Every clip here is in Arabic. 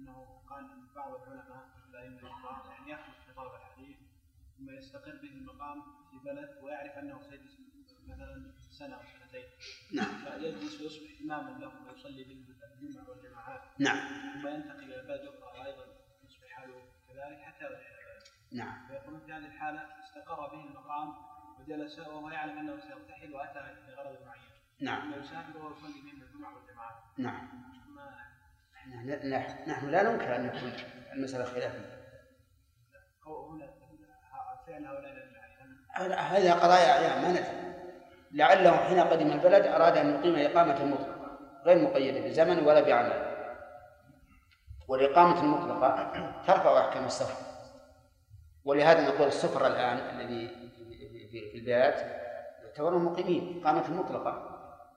أنه قال بعض العلماء لا يمكن أن يخرج خطاب الحديث ثم يستقر به المقام في بلد ويعرف أنه سيجلس مثلا سنة أو سنتين. نعم. فيجلس ويصبح إماما له ويصلي به الجمعة والجماعات. نعم. ثم ينتقل إلى بلد أخرى أيضا يصبح حاله كذلك حتى يرجع إلى بلده. نعم. فيقول في هذه الحالة استقر به المقام وجلس وهو يعلم أنه سيرتحل وأتى لغرض معين. نعم. يسافر ويصلي بهم الجمعة والجماعات. نعم. نحن لا ننكر أن يكون المسألة خلافية. هذه قضايا أعيان ما ندري. لعله حين قدم البلد أراد أن يقيم إقامة مطلقة غير مقيدة بزمن ولا بعمل. والإقامة المطلقة ترفع أحكام السفر. ولهذا نقول السفر الآن الذي في البلاد يعتبرون مقيمين إقامة مطلقة،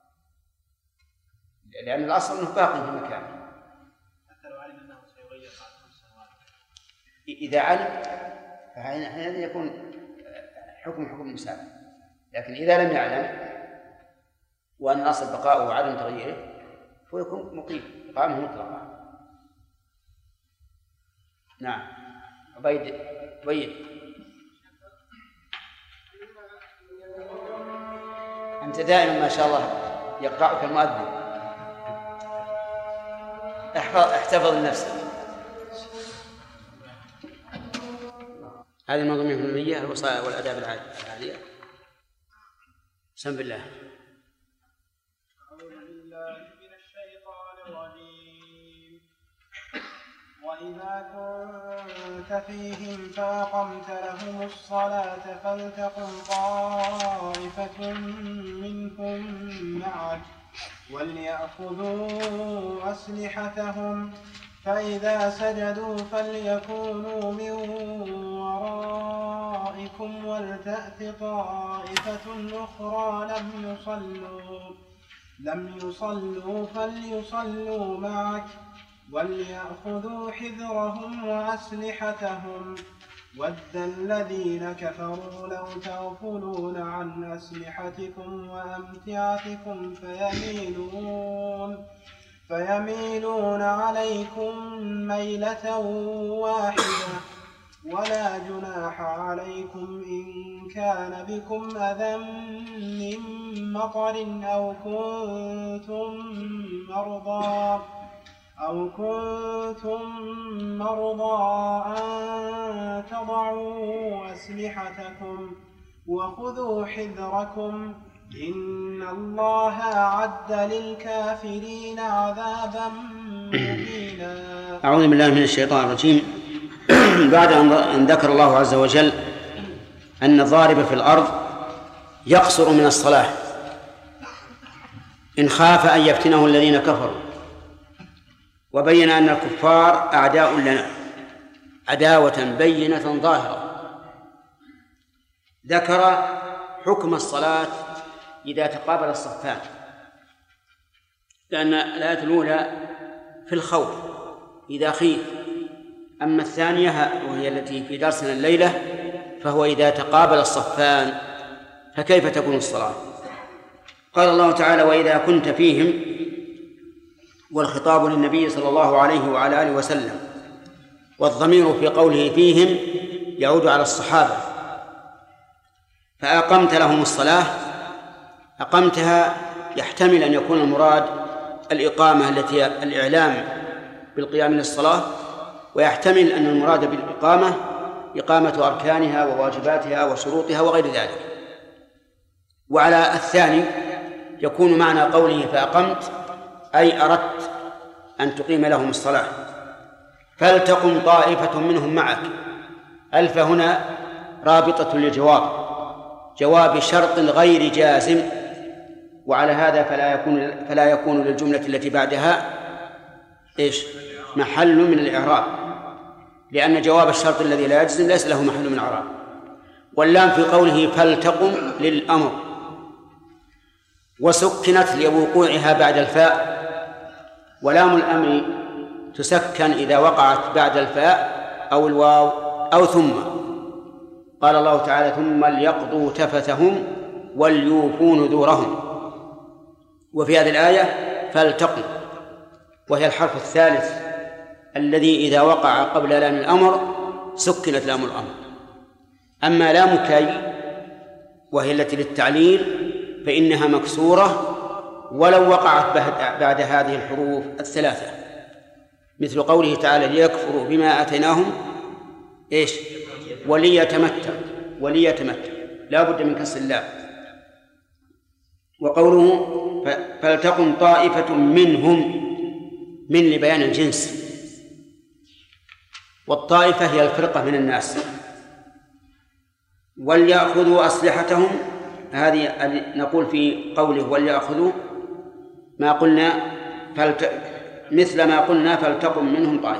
لأن الأصل أنه باقي في مكانه. حتى لو علم أنه سيغير بعد 5 سنوات. إذا علم فهذا يكون حكم المسافر. لكن إذا لم يعلم وأن الأصل بقاؤه وعدم تغييره فيكون مقيم إقامة مطلقة. نعم. عبيد أنت دائما ما شاء الله يقرأك المؤذن. احتفظ لنفسك. هذه المنظومة الفنية الوصايا والآداب العالية. بسم الله. أعوذ بالله من الشيطان الرجيم. وإذا كنت فيهم فأقمت لهم الصلاة فلتقم طائفة منهم معك وليأخذوا أسلحتهم فإذا سجدوا فليكونوا من ورائكم ولتأت طائفة أخرى لم يصلوا فليصلوا معك وليأخذوا حذرهم وأسلحتهم ود الذين كفروا لو تغفلون عن أسلحتكم وأمتعتكم فيميلون عليكم ميلة واحدة ولا جناح عليكم إن كان بكم أذى من مطر أو كنتم مرضى أن تضعوا أسلحتكم وخذوا حذركم إن الله أعد للكافرين عذابا مهينا. أعوذ بالله من الشيطان الرجيم. بعد أن ذكر الله عز وجل أن الضارب في الأرض يقصر من الصلاة إن خاف أن يفتنه الذين كفروا، وبين أن الكفار أعداء لنا عداوة بينة ظاهرة، ذكر حكم الصلاة إذا تقابل الصفان، لأن الآية الأولى في الخوف إذا خيف، أما الثانية وهي التي في درسنا الليلة فهو إذا تقابل الصفان فكيف تكون الصلاة؟ قال الله تعالى: وإذا كنت فيهم، والخطاب للنبي صلى الله عليه وعلى آله وسلم، والضمير في قوله فيهم يعود على الصحابة. فأقمت لهم الصلاة، أقمتها يحتمل أن يكون المراد الإقامة التي الإعلام بالقيام للصلاة، ويحتمل أن المراد بالإقامة إقامة أركانها وواجباتها وشروطها وغير ذلك. وعلى الثاني يكون معنى قوله فأقمت أي أردت أن تقيم لهم الصلاة. فلتقم طائفة منهم معك، ألف هنا رابطة للجواب، جواب شرط غير جازم، وعلى هذا فلا يكون للجملة التي بعدها محل من الإعراب، لأن جواب الشرط الذي لا يجزم ليس له محل من الإعراب. واللام في قوله فلتقم للأمر، وسكنت لوقوعها بعد الفاء، ولام الأمر تسكن إذا وقعت بعد الفاء أو الواو أو ثم. قال الله تعالى: ثم ليقضوا تفثهم وليوفوا نذورهم. وفي هذه الآية فلتقم، وهي الحرف الثالث الذي إذا وقع قبل لام الأمر سكنت لام الأمر. أما لام كي وهي التي للتعليل فإنها مكسورة ولو وقعت بعد هذه الحروف الثلاثة، مثل قوله تعالى ليكفروا بما آتيناهم إيش؟ وليتمتع لا بد من كسر اللام. وقوله فلتكن طائفة منهم من لبيان الجنس، والطائفة هي الفرقة من الناس. وليأخذوا أسلحتهم، هذه نقول في قوله وليأخذوا ما قلنا مثل ما قلنا فلتكن منهم طائفة.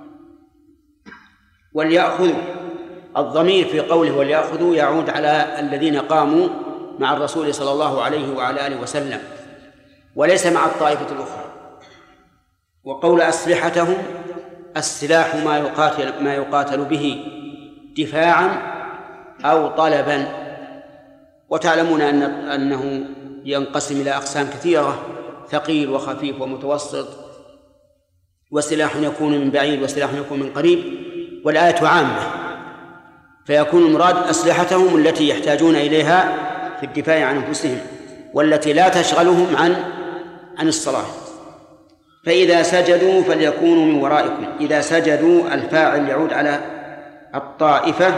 وليأخذوا، الضمير في قوله وليأخذوا يعود على الذين قاموا مع الرسول صلى الله عليه وعلى آله وسلم، وليس مع الطائفة الأخرى. وقول أسلحتهم، السلاح ما يقاتل به دفاعا أو طلبا. وتعلمون أنه ينقسم إلى أقسام كثيرة، ثقيل وخفيف ومتوسط، وسلاح يكون من بعيد وسلاح يكون من قريب، والآية عامة، فيكون المراد أسلحتهم التي يحتاجون إليها في الدفاع عن أنفسهم والتي لا تشغلهم عن الصلاة. فإذا سجدوا فليكونوا من ورائكم. إذا سجدوا الفاعل يعود على الطائفة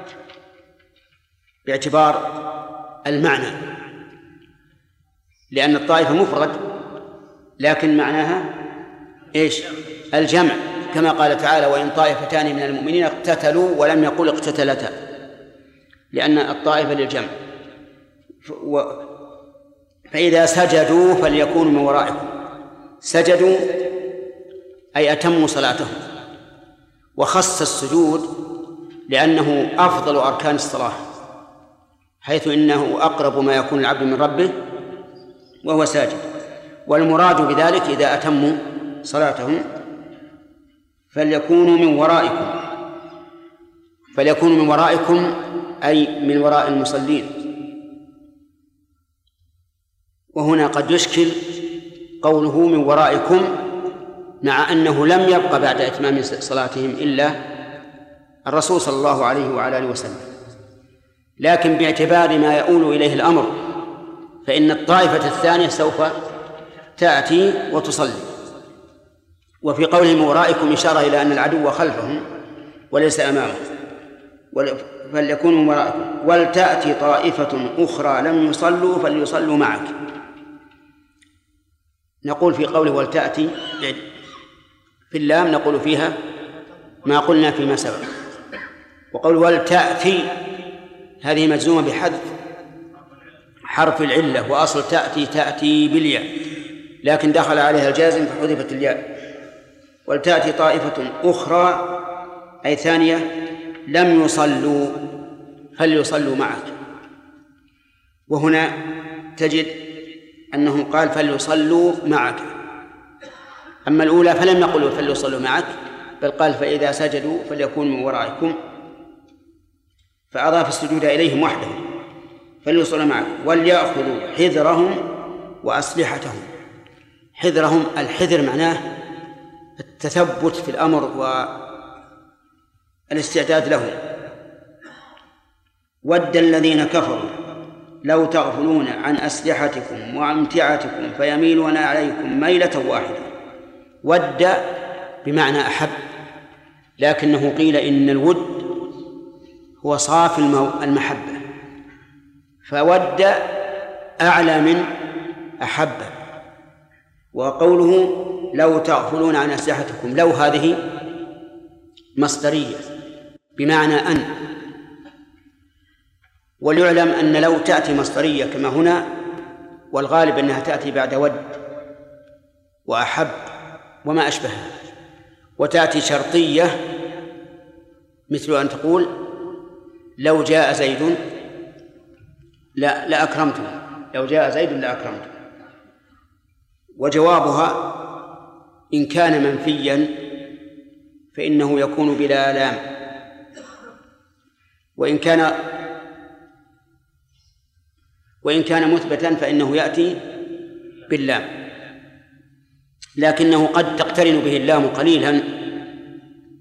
باعتبار المعنى، لأن الطائفة مفرد لكن معناها إيش؟ الجمع، كما قال تعالى وإن طائفتان من المؤمنين اقتتلوا ولم يقل اقتتلتا، لأن الطائفة للجمع. فإذا سجدوا فليكونوا من ورائكم. سجدوا أي أتموا صلاتهم، وخص السجود لأنه أفضل أركان الصلاة، حيث إنه أقرب ما يكون العبد من ربه وهو ساجد. والمراد بذلك إذا أتموا صلاتهم فليكونوا من ورائكم أي من وراء المصلين. وهنا قد يشكل قوله من ورائكم، مع أنه لم يبق بعد إتمام صلاتهم إلا الرسول صلى الله عليه وعلى آله وسلم، لكن باعتبار ما يؤول إليه الأمر فإن الطائفة الثانية سوف تأتي وتصلي. وفي قوله من ورائكم إشارة إلى أن العدو خلفهم وليس أمامهم، فليكونوا من ورائكم. ولتأتي طائفة أخرى لم يصلوا فليصلوا معك. نقول في قوله ولتأتي في اللام نقول فيها ما قلنا فيما سبق. وقول ولتأتي هذه مجزومة بحذف حرف العلة، وأصل تأتي بالياء، لكن دخل عليها الجازم فحذفت الياء. ولتأتي طائفة أخرى أي ثانية لم يصلوا فليصلوا معك. وهنا تجد أنه قال فليصلوا معك، أما الأولى فلم يقل فليصلوا معك، بل قال فإذا سجدوا فليكونوا من ورائكم، فأضاف السجود إليهم وحدهم فليصلوا معك. وليأخذوا حذرهم وأسلحتهم. حذرهم، الحذر معناه التثبت في الأمر والاستعداد له. ود الذين كفروا لو تغفلون عن أسلحتكم وأمتعتكم فيميلون عليكم ميلة واحدة. ود بمعنى أحب، لكنه قيل إن الود هو صافي المحبة، فود أعلى من أحب. وقوله لو تغفلون عن أسلحتكم، لو هذه مصدرية بمعنى أن، وليعلم أن لو تأتي مصدرية كما هنا، والغالب أنها تأتي بعد ود وأحب وما أشبهها، وتأتي شرطية مثل أن تقول لو جاء زيد لأكرمته، لو جاء زيد لأكرمته. وجوابها إن كان منفيا فإنه يكون بلا لام، وإن كان مثبتا فإنه يأتي باللام، لكنه قد تقترن به اللام قليلا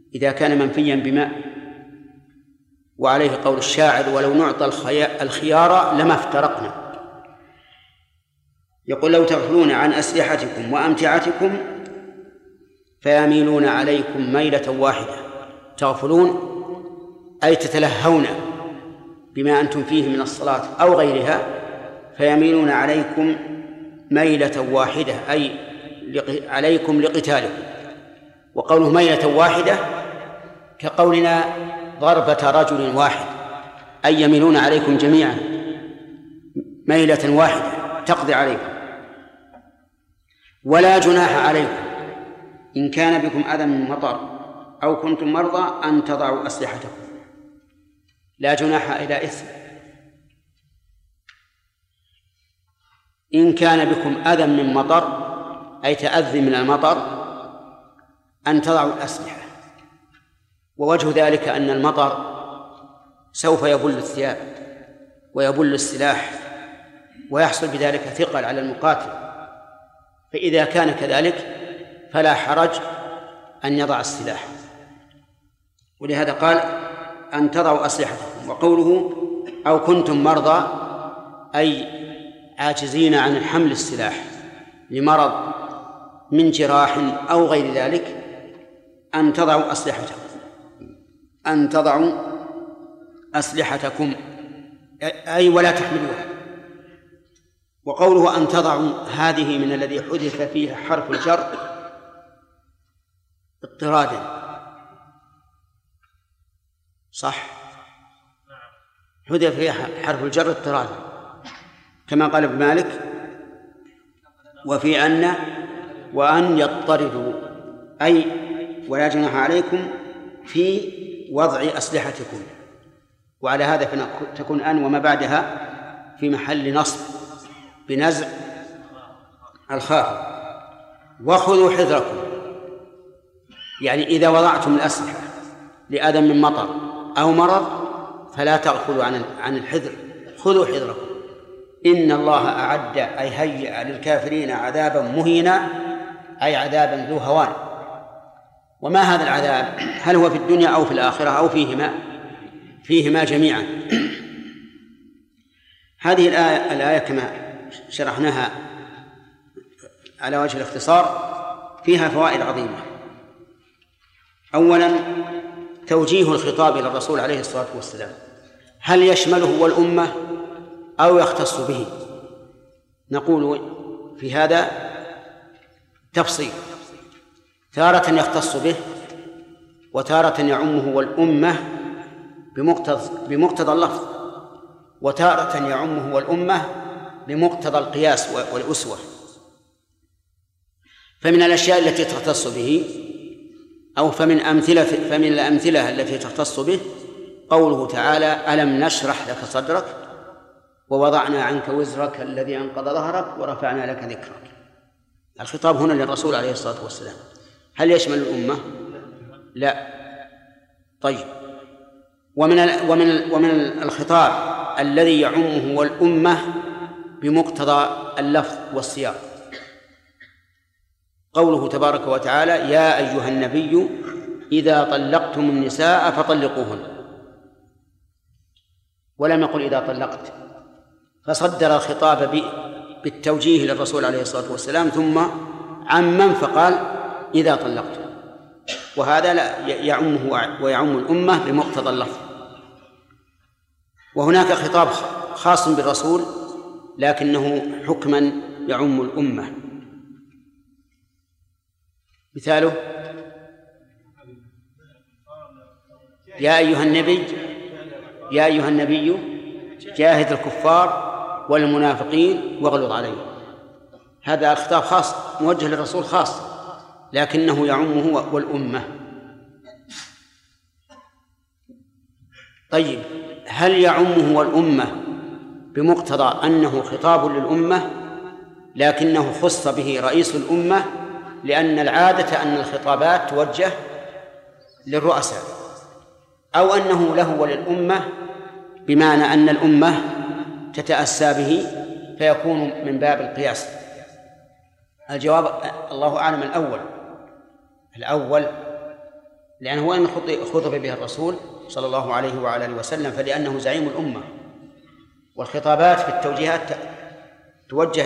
إذا كان منفيا بماء. وعليه قول الشاعر: ولو نعطى الخيار لما افترقنا. يقول: لو تغفلون عن أسلحتكم وأمتعتكم فيميلون عليكم ميلة واحدة. تغفلون أي تتلهون بما أنتم فيه من الصلاة أو غيرها، فيميلون عليكم ميلة واحدة أي عليكم لقتالكم. وقوله ميلة واحدة كقولنا ضربة رجل واحد، أي يميلون عليكم جميعا ميلة واحدة تقضي عليكم. ولا جناح عليكم إن كان بكم أذى من مطر أو كنتم مرضى أن تضعوا أسلحتكم. لا جناح إلى إثم. إن كان بكم أذى من مطر أي تأذي من المطر أن تضعوا الأسلحة. ووجه ذلك أن المطر سوف يبل الثياب ويبل السلاح ويحصل بذلك ثقل على المقاتل، فإذا كان كذلك فلا حرج أن يضع السلاح. ولهذا قال أن تضعوا أسلحتكم. وقوله أو كنتم مرضى أي عاجزين عن حمل السلاح لمرض من جراح أو غير ذلك أن تضعوا أسلحتكم، أن تضعوا أسلحتكم أي ولا تحملوها. وقوله أن تضعوا هذه من الذي حذف فيه حرف الجر اضطرادا، صح؟ حذف فيه حرف الجر اضطرادا كما قال ابن مالك: وفي أن وأن يضطردوا أي ولا جناح عليكم في وضع أسلحتكم. وعلى هذا تكون أن وما بعدها في محل نصب بنزع الخافض. وخذوا حذركم يعني إذا وضعتم الأسلحة لأذى من مطر أو مرض فلا تغفلوا عن الحذر. خذوا حذركم. إن الله أعد أي هيئ للكافرين عذابا مهينا أي عذابا ذو هوان. وما هذا العذاب؟ هل هو في الدنيا أو في الآخرة أو فيهما جميعا؟ هذه الآية كما شرحناها على وجه الاختصار فيها فوائد عظيمة. أولا توجيه الخطاب إلى الرسول عليه الصلاة والسلام، هل يشمله والأمة أو يختص به؟ نقول في هذا تفصيل، تارة يختص به وتارة يعمه والأمة بمقتضى اللفظ، وتارة يعمه والأمة بمقتضى القياس والأسوة. فمن الأشياء التي تختص به أو فمن الأمثلة التي تختص به قوله تعالى: ألم نشرح لك صدرك ووضعنا عنك وزرك الذي أنقض ظهرك ورفعنا لك ذكرك. الخطاب هنا للرسول عليه الصلاة والسلام. هل يشمل الأمة؟ لا. طيب، ومن الخطاب الذي يعمه والأمة بمقتضى اللفظ والسياق قوله تبارك وتعالى: يا أيها النبي إذا طلقتم النساء فطلقوهن، ولم يقل إذا طلقت، فصدر الخطاب بالتوجيه للرسول عليه الصلاة والسلام ثم عمم فقال إذا طلقتم، وهذا لا يعمه ويعم الأمة بمقتضى اللفظ. وهناك خطاب خاص بالرسول لكنه حكما يعم الأمة، مثاله: يا أيها النبي جاهد الكفار والمنافقين واغلظ عليهم. هذا خطاب خاص موجه للرسول خاص لكنه يعمه والأمة. طيب، هل يعمه والأمة بمقتضى أنه خطاب للأمة لكنه خص به رئيس الأمة، لأن العادة أن الخطابات توجه للرؤساء، أو أنه له وللأمة بمعنى أن الأمة تتأسى به فيكون من باب القياس؟ الجواب الله أعلم الأول، لأنه وإن خطب به الرسول صلى الله عليه وعلى آله وسلم فلأنه زعيم الأمة، والخطابات في التوجيهات توجه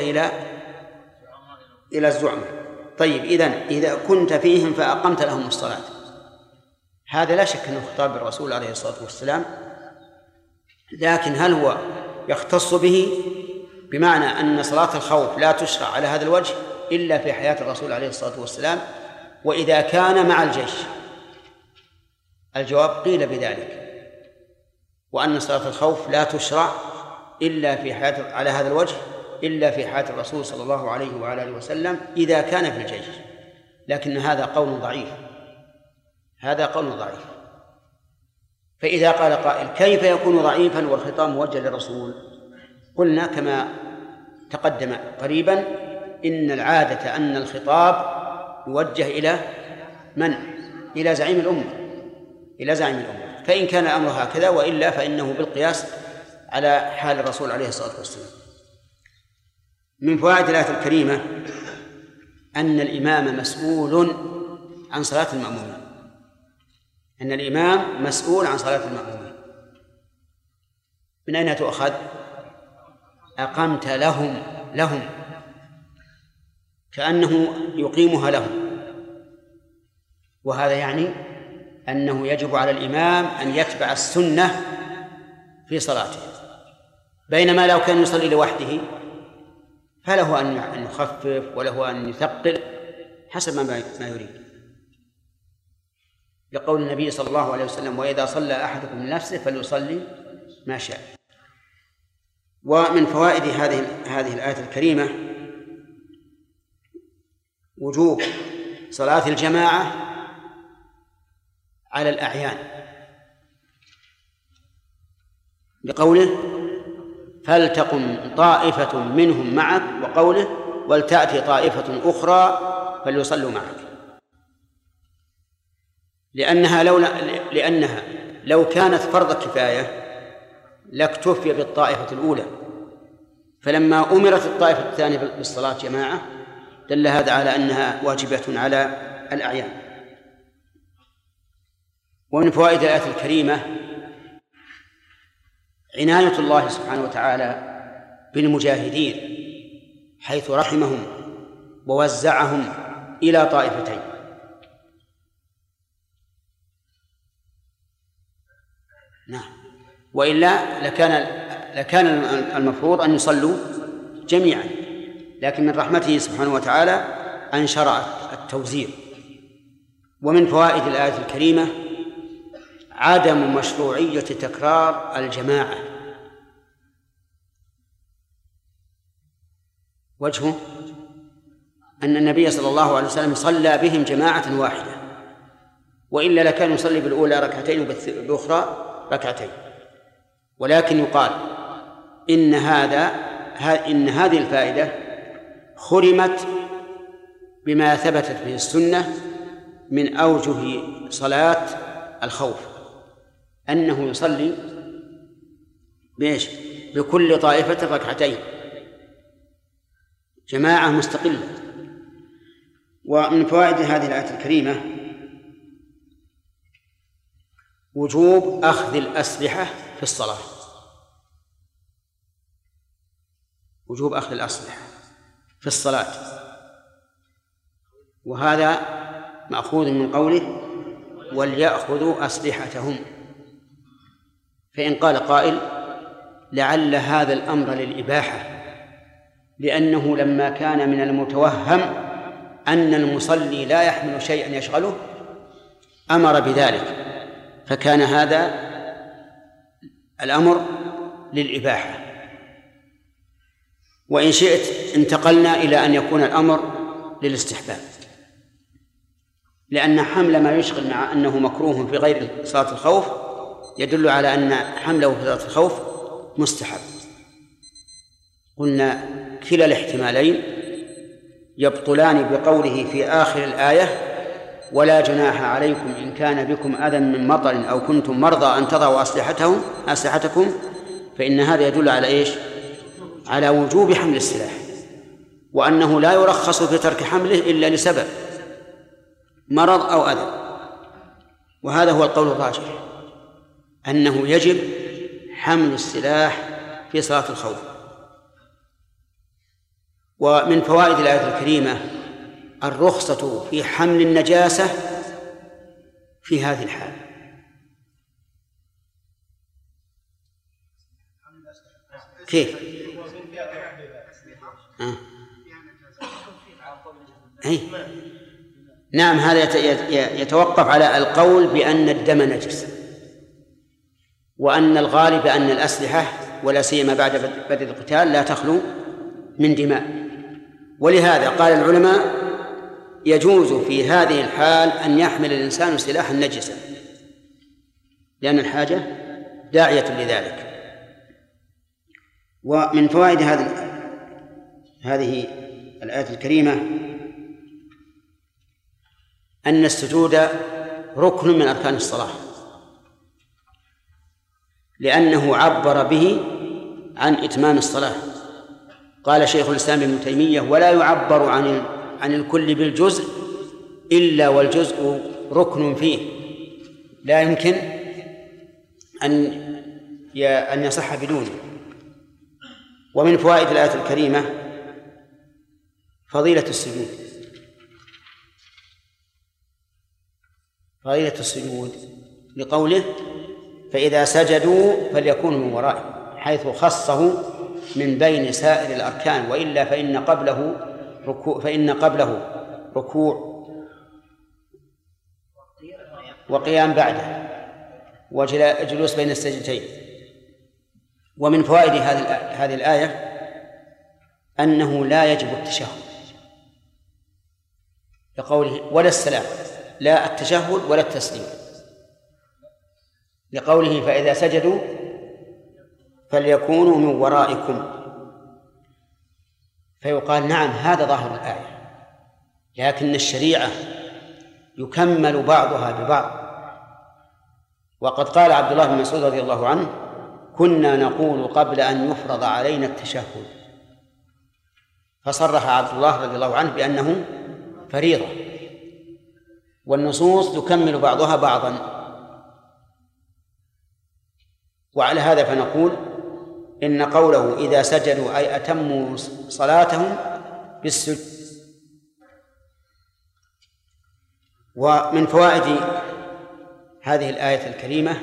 إلى الزعماء. طيب، إذا كنت فيهم فأقمت لهم الصلاة، هذا لا شك أنه خطاب الرسول عليه الصلاة والسلام، لكن هل هو يختص به بمعنى أن صلاة الخوف لا تشرع على هذا الوجه إلا في حياة الرسول عليه الصلاة والسلام وإذا كان مع الجيش؟ الجواب قيل بذلك، وأن صلاة الخوف لا تشرع إلا في حياة على هذا الوجه إلا في حياة الرسول صلى الله عليه وعلى آله وسلم إذا كان في الجيش، لكن هذا قول ضعيف، هذا قول ضعيف. فإذا قال قائل كيف يكون ضعيفا والخطاب موجه للرسول؟ قلنا كما تقدم قريبا إن العادة أن الخطاب يوجه إلى من؟ إلى زعيم الأمة، إلى زعيم الأمة، فإن كان الأمر هكذا، وإلا فإنه بالقياس على حال الرسول عليه الصلاة والسلام. من فوائد الآية الكريمة أن الإمام مسؤول عن صلاة المأمومين، أن الإمام مسؤول عن صلاة المأمومين. من أين تؤخذ؟ أقمت لهم كأنه يقيمها لهم، وهذا يعني أنه يجب على الإمام أن يتبع السنة في صلاته، بينما لو كان يصلي لوحده فله أن يخفف وله أن يثقل حسب ما يريد، لقول النبي صلى الله عليه وسلم: وإذا صلى أحدكم لنفسه فليصلي ما شاء. ومن فوائد هذه الآية الكريمة وجوب صلاة الجماعة على الأعيان، لقوله: فلتقم طائفة منهم معك، وقوله: ولتأتي طائفة أخرى فليصلوا معك، لأنها لو كانت فرض كفاية لاكتفي بالطائفة الأولى، فلما أمرت الطائفة الثانية بالصلاة جماعة دل هذا على أنها واجبة على الأعيان. ومن فوائد الآية الكريمة عناية الله سبحانه وتعالى بالمجاهدين، حيث رحمهم ووزعهم إلى طائفتين. نعم، وإلا لكان المفروض أن يصلوا جميعا، لكن من رحمته سبحانه وتعالى أن شرع التوزيع. ومن فوائد الآية الكريمة عدم مشروعية تكرار الجماعة، وجهه أن النبي صلى الله عليه وسلم صلى بهم جماعة واحدة، وإلا لكان يصلي بالأولى ركعتين وبالأخرى ركعتين. ولكن يقال إن هذه الفائدة خرمت بما ثبتت به السنة من أوجه صلاة الخوف، أنه يصلي بكل طائفة ركعتين جماعة مستقلة. ومن فوائد هذه الآية الكريمة وجوب أخذ الأسلحة في الصلاة، وجوب أخذ الأسلحة في الصلاة، وهذا مأخوذ من قوله: وليأخذوا أسلحتهم. فإن قال قائل: لعل هذا الأمر للإباحة، لأنه لما كان من المتوهم أن المصلي لا يحمل شيئا يشغله أمر بذلك، فكان هذا الأمر للإباحة. وإن شئت انتقلنا إلى أن يكون الأمر للاستحباب، لأن حمل ما يشغل مع أنه مكروه في غير صلاة الخوف يدل على أن حمله في صلاة الخوف مستحب. قلنا كلا الاحتمالين يبطلان بقوله في آخر الآية: ولا جناح عليكم إن كان بكم أذى من مطر أو كنتم مرضى أن تضعوا أسلحتكم، فإن هذا يدل على إيش؟ على وجوب حمل السلاح، وأنه لا يرخص في ترك حمله إلا لسبب مرض أو أذى. وهذا هو القول الراجح، أنه يجب حمل السلاح في صلاة الخوف. ومن فوائد الآية الكريمة الرخصة في حمل النجاسة في هذه الحال. كيف؟ نعم، هذا يتوقف على القول بأن الدم نجس، وأن الغالب أن الأسلحة ولا سيما بعد بدء القتال لا تخلو من دماء. ولهذا قال العلماء يجوز في هذه الحال أن يحمل الإنسان سلاحا نجسا لأن الحاجة داعية لذلك. ومن فوائد هذه الآية الكريمة أن السجود ركن من أركان الصلاة، لأنه عبر به عن إتمام الصلاة. قال شيخ الإسلام ابن تيمية: ولا يعبر عن الكل بالجزء إلا والجزء ركن فيه، لا يمكن أن يصح بدونه. ومن فوائد الآية الكريمة فضيلة السجود لقوله: فإذا سجدوا فليكونوا من ورائهم، حيث خصه من بين سائر الأركان، وإلا فإن قبله ركوع وقيام بعده وجلوس بين السجدتين. ومن فوائد هذه الآية أنه لا يجب التشهد لقوله: ولا السلام، لا التشهد ولا التسليم، لقوله: فإذا سجدوا فليكونوا من ورائكم. فيقال: نعم، هذا ظاهر الآية، لكن الشريعة يكمل بعضها ببعض. وقد قال عبد الله بن مسعود رضي الله عنه: كنا نقول قبل أن يفرض علينا التشهد، فصرح عبد الله رضي الله عنه بأنه فريضة، والنصوص تكمل بعضها بعضا. وعلى هذا فنقول إن قوله إذا سجدوا أي أتموا صلاتهم بالسجود. ومن فوائد هذه الآية الكريمة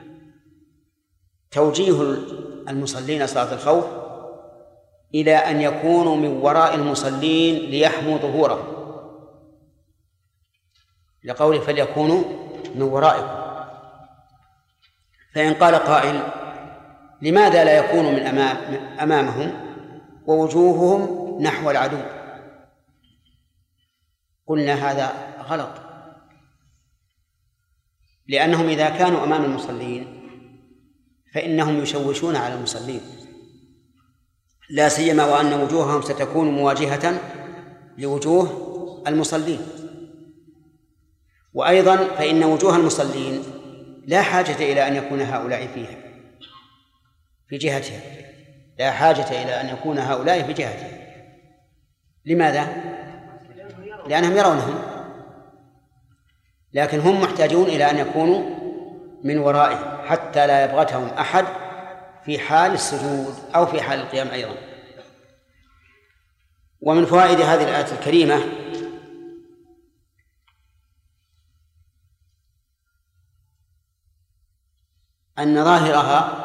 توجيه المصلين صلاة الخوف إلى أن يكونوا من وراء المصلين ليحموا ظهورهم، لقوله: فليكونوا من ورائكم. فإن قال قائل: لماذا لا يكونوا من أمامهم ووجوههم نحو العدو؟ قلنا هذا غلط، لأنهم إذا كانوا أمام المصلين فإنهم يشوشون على المصلين، لا سيما وأن وجوههم ستكون مواجهة لوجوه المصلين. وأيضا فإن وجوه المصلين لا حاجة إلى أن يكون هؤلاء فيها في جهتها، لا حاجة إلى أن يكون هؤلاء في جهتها. لماذا؟ لأنهم يرونهم، لكن هم محتاجون إلى أن يكونوا من ورائهم حتى لا يبغتهم أحد في حال السجود أو في حال القيام أيضا. ومن فوائد هذه الآية الكريمة أن ظاهرها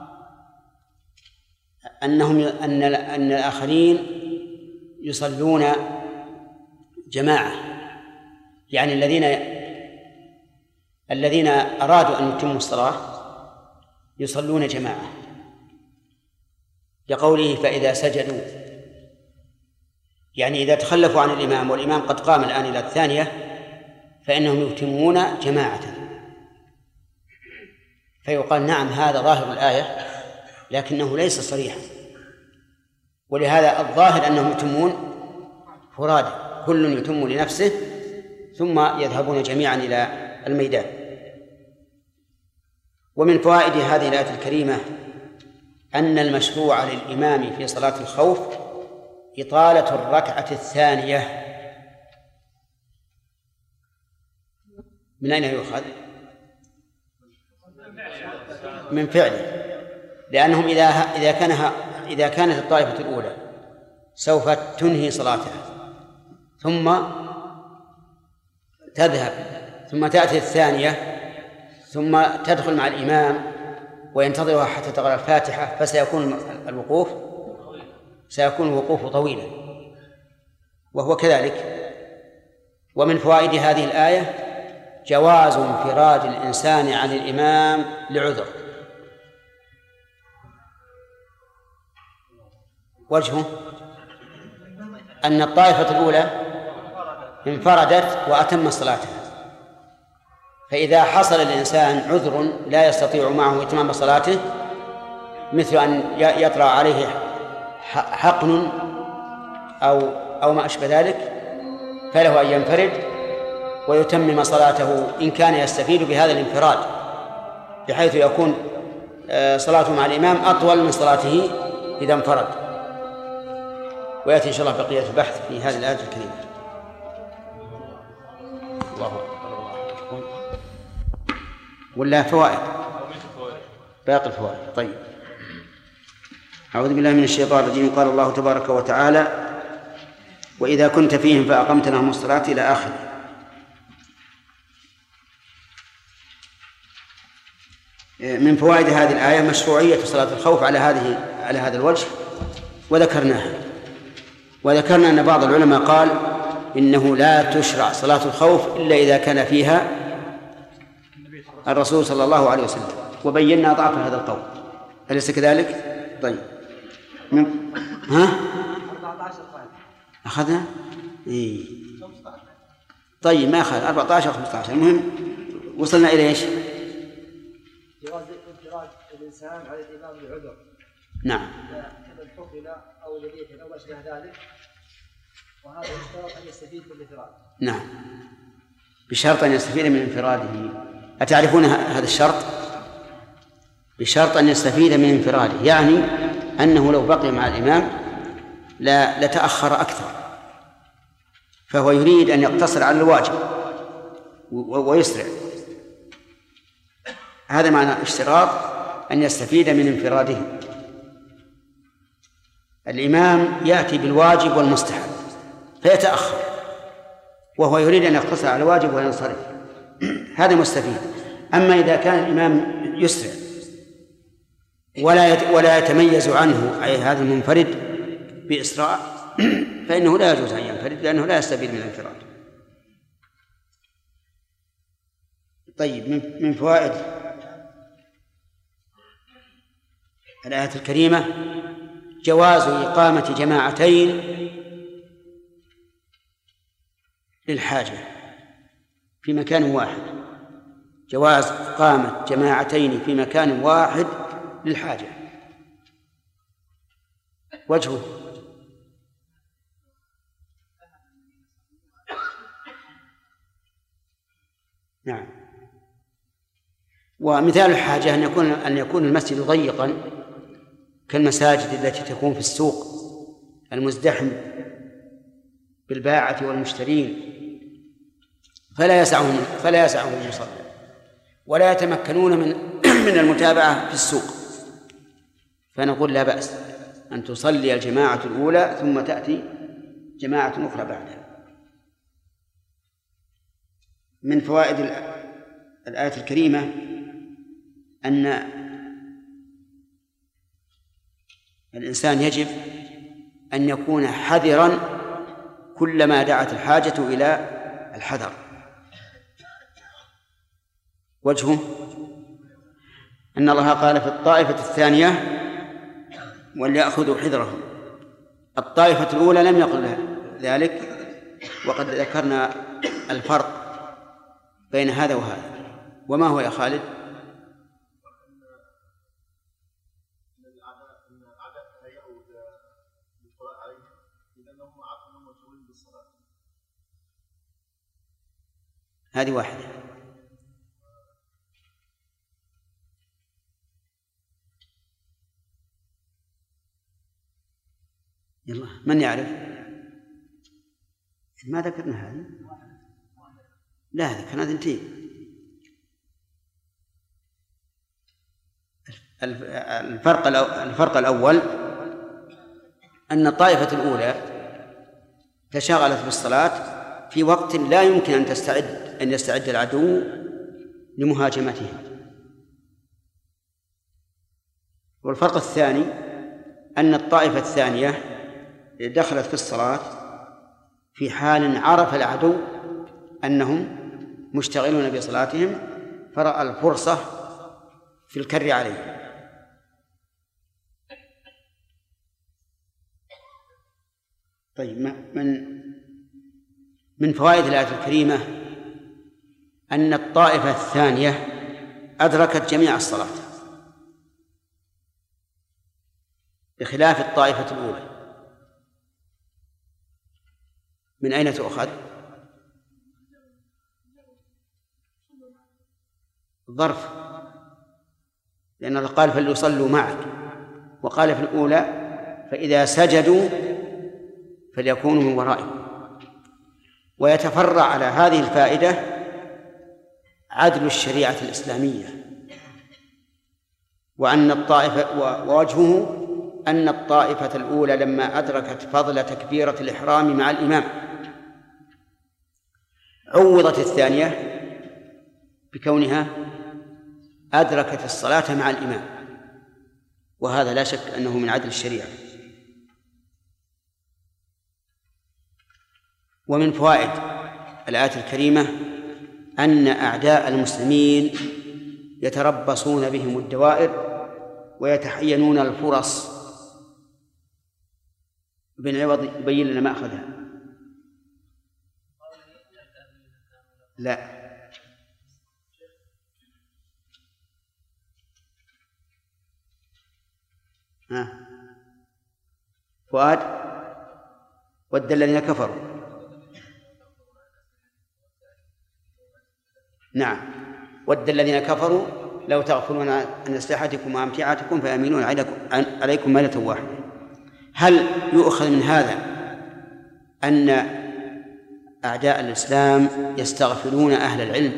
أن الآخرين يصلون جماعة، يعني الذين أرادوا أن يتموا الصلاة يصلون جماعة، لقوله: فإذا سجدوا، يعني إذا تخلفوا عن الإمام والإمام قد قام الآن إلى الثانية فإنهم يتمون جماعة. فيقال: نعم، هذا ظاهر الآية لكنه ليس صريحا، ولهذا الظاهر أنهم يتمون فرادى، كل يتم لنفسه ثم يذهبون جميعا إلى الميدان. ومن فوائد هذه الآية الكريمة أن المشروع للإمام في صلاة الخوف إطالة الركعة الثانية. من أين يؤخذ؟ من فعله، لأنهم إذا كانت الطائفة الأولى سوف تنهي صلاتها ثم تذهب ثم تأتي الثانية ثم تدخل مع الإمام وينتظرها حتى تقرأ الفاتحة، فسيكون الوقوف طويلا، وهو كذلك. ومن فوائد هذه الآية جواز انفراد الإنسان عن الإمام لعذر. وجهه أن الطائفة الأولى انفردت وأتم صلاتها، فإذا حصل الإنسان عذر لا يستطيع معه إتمام صلاته، مثل أن يطرأ عليه حقن أو ما أشبه ذلك، فله أن ينفرد ويتمم صلاته إن كان يستفيد بهذا الانفراد، بحيث يكون صلاته مع الإمام أطول من صلاته إذا انفرد. ويأتي إن شاء الله بقية البحث في هذه الآية الكريمة. الله أكبر. ولا فوائد؟ باقي الفوائد. طيب، أعوذ بالله من الشيطان الرجيم. قال الله تبارك وتعالى: وإذا كنت فيهم فأقمت لهم الصلاة إلى آخره. من فوائد هذه الآية مشروعية صلاة الخوف على هذا الوجه، وذكرنا أن بعض العلماء قال إنه لا تشرع صلاة الخوف إلا إذا كان فيها الرسول صلى الله عليه وسلم، وبينا ضعف هذا القول. أليس كذلك؟ طيب، أخذنا؟ إيه. طيب، ما أخذ 14 15. المهم وصلنا إلى إيش؟ جواز انفراد الإنسان على الإمام بعذر. نعم. كمن حفل أو لبيت أو ما أشبه ذلك، وهذا يشترط أن يستفيد من الانفراد. نعم، بشرط أن يستفيد من انفراده. أتعرفون هذا الشرط؟ بشرط أن يستفيد من انفراده، يعني أنه لو بقي مع الإمام لتأخر أكثر، فهو يريد أن يقتصر على الواجب ويسرع. هذا معنى اشتراط أن يستفيد من انفراده. الإمام يأتي بالواجب والمستحب فيتأخر، وهو يريد أن يقتصر على الواجب وينصرف، هذا مستفيد. أما إذا كان الإمام يسرع ولا يتميز عنه أي هذا المنفرد بإسراع، فإنه لا يجوز أن ينفرد، لأنه لا يستفيد من الانفراد. طيب، من فوائد الآية الكريمة جواز إقامة جماعتين للحاجة في مكان واحد. جواز إقامة جماعتين في مكان واحد للحاجة. وجهه نعم. ومثال الحاجة أن يكون المسجد ضيقا كالمساجد التي تكون في السوق المزدحم بالباعة والمشترين، فلا يسعهم المصلى ولا يتمكنون من المتابعة في السوق، فنقول لا بأس أن تصلي الجماعة الأولى ثم تأتي جماعة أخرى بعدها. من فوائد الآية الكريمة أن الإنسان يجب أن يكون حذراً كلما دعت الحاجة إلى الحذر. وجهه أن الله قال في الطائفة الثانية وليأخذوا حذرهم. الطائفة الأولى لم يقل ذلك، وقد ذكرنا الفرق بين هذا وهذا. وما هو يا خالد؟ هذه واحدة. يلا، من يعرف؟ ما ذكرنا هذه؟ لا، ذكرنا ثنتين. الفرق الأول أن الطائفة الأولى تشاغلت بالصلاة في وقت لا يمكن أن يستعد العدو لمهاجمتهم. والفرق الثاني أن الطائفة الثانية دخلت في الصلاة في حال عرف العدو أنهم مشتغلون بصلاتهم فرأى الفرصة في الكر عليهم. طيب، من فوائد الآية الكريمة أن الطائفة الثانية أدركت جميع الصلاة بخلاف الطائفة الأولى. من أين تؤخذ؟ ظرف، لأن الله قال فليصلوا معك، وقال في الأولى فإذا سجدوا فليكونوا من ورائهم. ويتفرع على هذه الفائدة عدل الشريعة الإسلامية، وأن الطائفة ووجهه أن الطائفة الأولى لما أدركت فضل تكبيرة الإحرام مع الإمام عوضت الثانية بكونها أدركت الصلاة مع الإمام، وهذا لا شك أنه من عدل الشريعة. ومن فوائد الآية الكريمة أن أعداء المسلمين يتربصون بهم الدوائر ويتحينون الفرص. ابن عوض يبين لنا ما أخذها. لا، فؤاد ود الذين كفروا. نعم، ود الذين كفروا لو تغفلون عن أسلحتكم وأمتعتكم فيميلون عليكم ميلة واحدة. هل يؤخذ من هذا أن أعداء الإسلام يستغفلون أهل العلم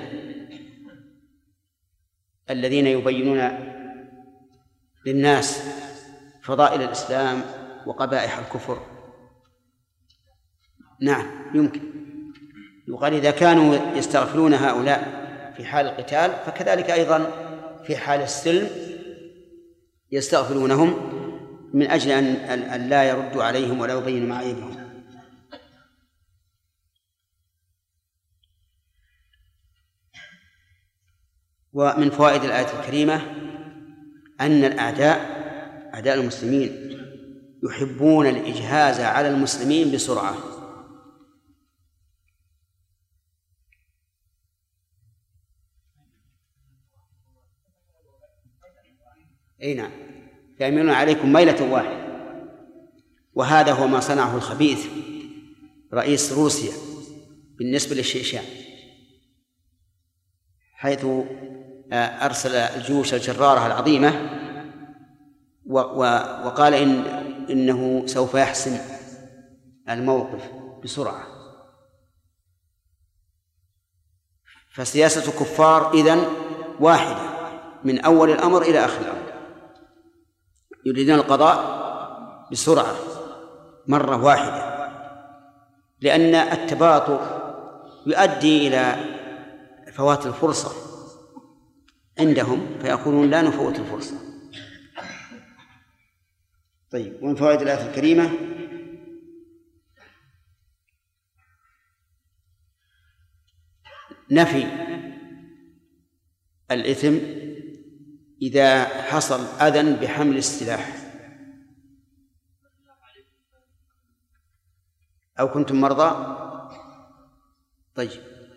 الذين يبينون للناس فضائل الإسلام وقبائح الكفر؟ نعم، يمكن يقال إذا كانوا يستغفلون هؤلاء في حال القتال فكذلك أيضا في حال السلم يستغفلونهم من أجل أن لا يردوا عليهم ولا يبينوا معايبهم. ومن فوائد الآية الكريمة أن أعداء المسلمين يحبون الإجهاز على المسلمين بسرعة. أي نعم، فيميلون عليكم ميلة واحدة. وهذا هو ما صنعه الخبيث رئيس روسيا بالنسبة للشيشان، حيث أرسل الجيوش الجرارة العظيمة وقال إنه سوف يحسم الموقف بسرعة. فسياسة الكفار إذن واحدة من أول الأمر إلى آخر الأمر، يريدون القضاء بسرعة مرة واحدة، لأن التباطؤ يؤدي إلى فوات الفرصة عندهم، فيقولون لا نفوت الفرصة. طيب، ومن فوائد الآية الكريمة نفي الإثم إذا حصل أذى بحمل السلاح أو كنتم مرضى. طيب،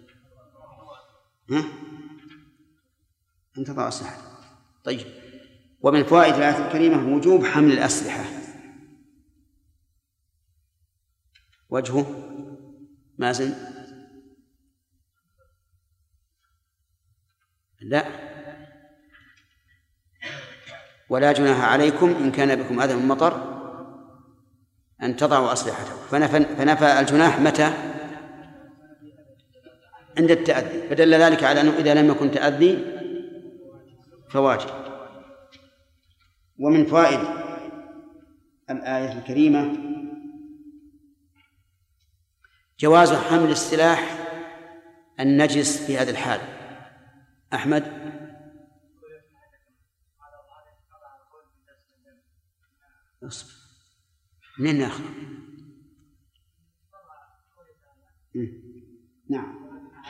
أنت ضع الأسلحة. طيب، ومن فوائد الآية الكريمة وجوب حمل الأسلحة. وجهه مازن؟ لا، ولا جناح عليكم إن كان بكم أذى من مطر أن تضعوا أسلحتكم. فنفى الجناح متى؟ عند التأذي، فدل ذلك على أنه إذا لم يكن تأذي فواجب. ومن فوائد الآية الكريمة جواز حمل السلاح النجس في هذه الحال. أحمد. اصبر، منين ناخذ؟ نعم.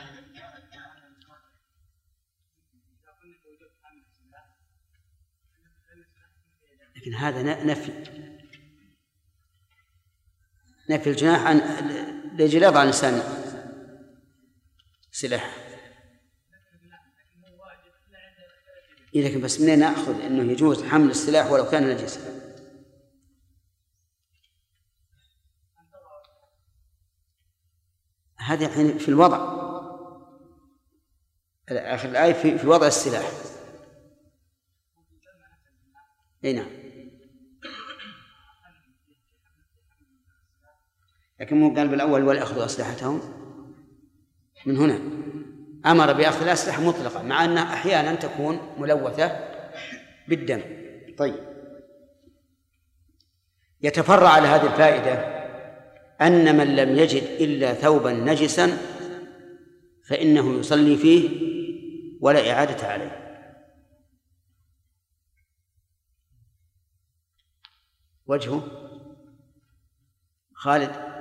لكن هذا نفي الجناح عن لأجل يضع الإنسان سلاح. لكن بس منين نأخذ أنه يجوز حمل السلاح ولو كان نجسا؟ هذا الحين في الوضع، آخر الآية في وضع السلاح. أي نعم. لكن مو قال بالأول وليأخذوا أسلحتهم، من هنا أمر بأخذ الأسلحة مطلقا، مع أنها أحيانا تكون ملوثة بالدم. طيب، يتفرع على هذه الفائدة أن من لم يجد إلا ثوبا نجسا فإنه يصلي فيه ولا إعادة عليه. وجهه خالد.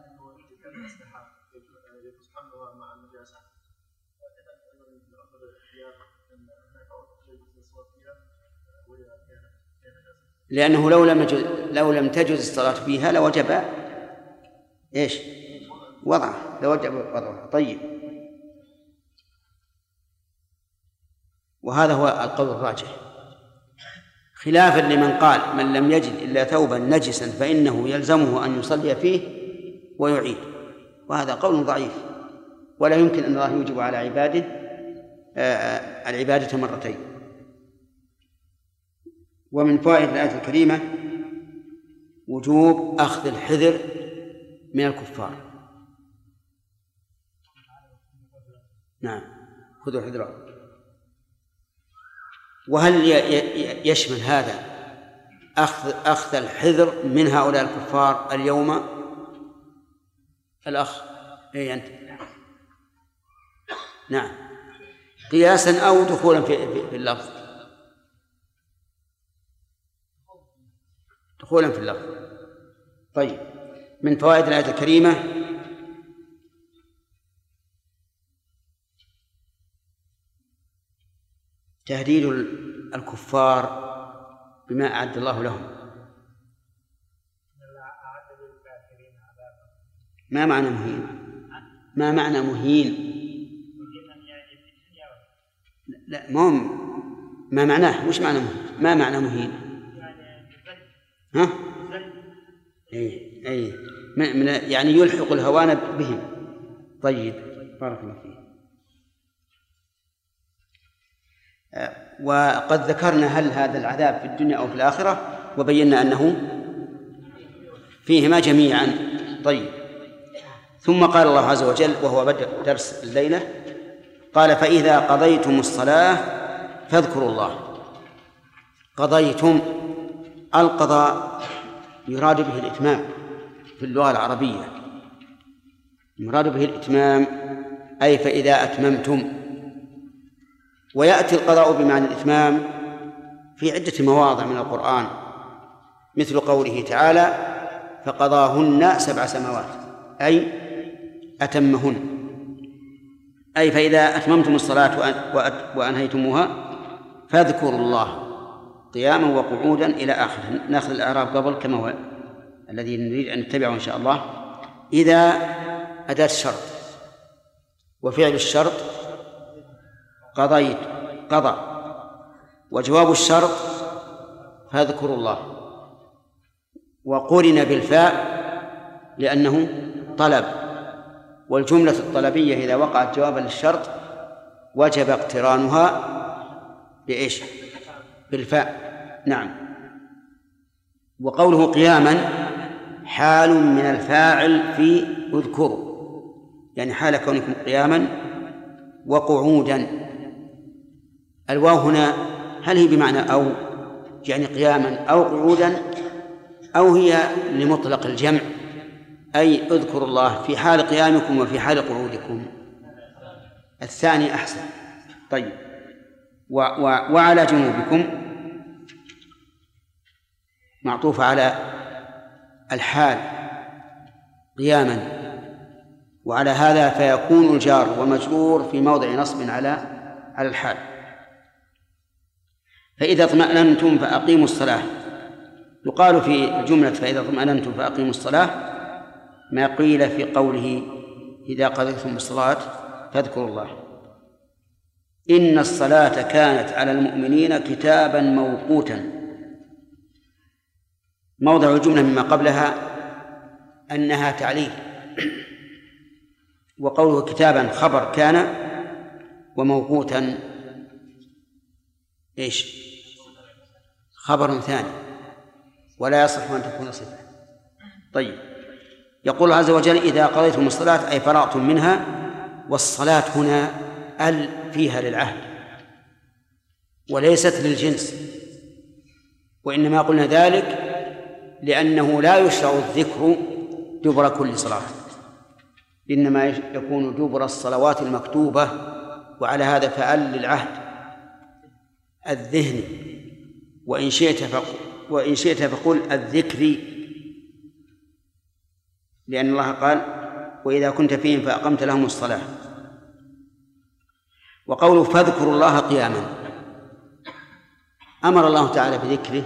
لأنه لو لم تجوز الصلاة فيها لوجب إيش؟ وضعه، لوجب وضعه. طيب، وهذا هو القول الراجح، خلافا لمن قال من لم يجد إلا ثوبا نجسا فإنه يلزمه أن يصلي فيه ويعيد، وهذا قول ضعيف، ولا يمكن أن الله يوجب على عباده العبادة مرتين. ومن فوائد الآية الكريمة وجوب أخذ الحذر من الكفار. نعم، خذوا حذركم. وهل يشمل هذا أخذ الحذر من هؤلاء الكفار اليوم؟ الأخ أي أنت. نعم، قياسا أو دخولا في اللفظ. دخولا في اللفظ. طيب، من فوائد الآية الكريمة تهديد الكفار بما أعد الله لهم. ما معنى مهين؟ ما معنى مهين؟ لا، ما معناه، وش معنى مهين؟ ما معنى مهين؟ ها؟ أي يعني يلحق الهوان بهم. طيب، بارك الله فيك. وقد ذكرنا هل هذا العذاب في الدنيا أو في الآخرة، وبينا أنه فيهما جميعا. طيب، ثم قال الله عز وجل وهو بدء درس الليلة، قال فإذا قضيتم الصلاة فاذكروا الله. قضيتم، القضاء يراد به الإتمام في اللغة العربية، يراد به الإتمام، أي فإذا أتممتم. ويأتي القضاء بمعنى الإتمام في عدة مواضع من القرآن، مثل قوله تعالى فقضاهن 7 سماوات، أي أتمهن، أي فإذا أتممتم الصلاة وأنهيتموها فاذكروا الله قياما وقعودا إلى آخره. نأخذ الأعراب قبل كما هو الذي نريد أن نتبعه إن شاء الله. إذا أداة الشرط، وفعل الشرط قضيت، قضى، وجواب الشرط فاذكروا الله، وقرن بالفاء لأنه طلب، والجملة الطلبية إذا وقعت جوابا للشرط وجب اقترانها بإيش؟ بالفاء. نعم. وقوله قياما حال من الفاعل في اذكروا، يعني حال كونكم قياما وقعودا. الواو هنا هل هي بمعنى أو يعني قياما أو قعودا، أو هي لمطلق الجمع، أي اذكروا الله في حال قيامكم وفي حال قعودكم؟ الثاني أحسن. طيب، وعلى جنوبكم معطوف على الحال قياما، وعلى هذا فيكون الجار والمجرور في موضع نصب على الحال. فإذا اطمأننتم فأقيموا الصلاة، يقال في الجملة فإذا اطمأننتم فأقيموا الصلاة ما قيل في قوله إذا قضيتم الصلاة فاذكروا الله. إن الصلاة كانت على المؤمنين كتابا موقوتا. موضع الجملة مما قبلها أنها تعليل، وقوله كتابا خبر كان، وموقوتا إيش؟ خبر ثاني، ولا يصح أن تكون صفة. طيب، يقول الله عز وجل إذا قضيتم الصلاة أي فرغتم منها، والصلاة هنا فيها للعهد وليست للجنس، وإنما قلنا ذلك لأنه لا يشرع الذكر دبر كل صلاة، إنما يكون دبر الصلوات المكتوبة، وعلى هذا فأل للعهد الذهني، وإن شئت فقل الذكري، لأن الله قال وإذا كنت فيهم فأقمت لهم الصلاة. وقوله فاذكروا الله قياما، أمر الله تعالى بذكره،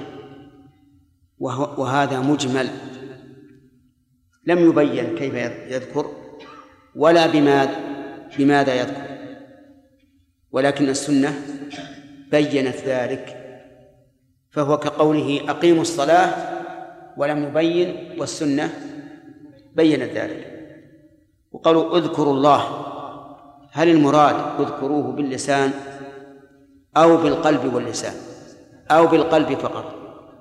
وهذا مجمل لم يبين كيف يذكر ولا بماذا يذكر، ولكن السنة بينت ذلك، فهو كقوله أقيموا الصلاة ولم يبين، والسنة بينت ذلك. وقالوا اذكروا الله، هل المراد اذكروه باللسان أو بالقلب واللسان أو بالقلب فقط؟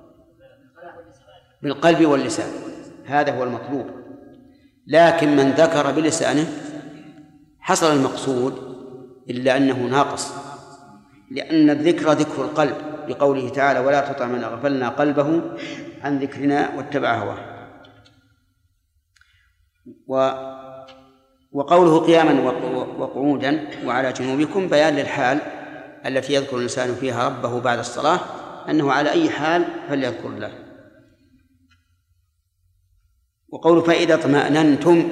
بالقلب واللسان، هذا هو المطلوب. لكن من ذكر بلسانه حصل المقصود، إلا أنه ناقص، لأن الذكر ذكر القلب، بقوله تعالى ولا تطع من أغفلنا قلبه عن ذكرنا واتبع هواه. وقوله قياما وقعودا وعلى جنوبكم بيان للحال التي يذكر الإنسان فيها ربه بعد الصلاة، أنه على أي حال فليذكر الله. وقوله فإذا اطمأننتم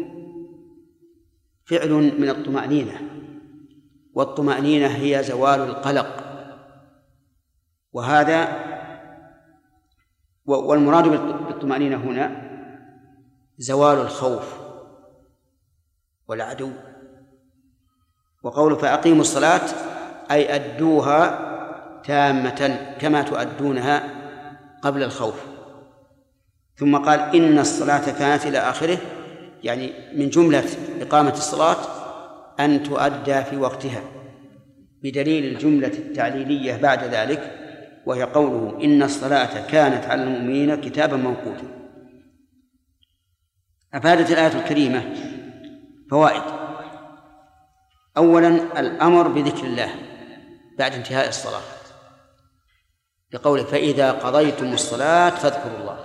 فعل من الطمأنينة، والطمأنينة هي زوال القلق، والمراد بالطمأنينة هنا زوال الخوف والعدو. وقوله فأقيموا الصلاة أي أدوها تامة كما تؤدونها قبل الخوف. ثم قال إن الصلاة كانت إلى آخره، يعني من جملة إقامة الصلاة أن تؤدى في وقتها، بدليل الجملة التعليلية بعد ذلك، وهي قوله إن الصلاة كانت على المؤمنين كتابا موقوتا. أفادت الآية الكريمة فوائد. أولا الأمر بذكر الله بعد انتهاء الصلاة، بقوله فإذا قضيتم الصلاة فاذكروا الله.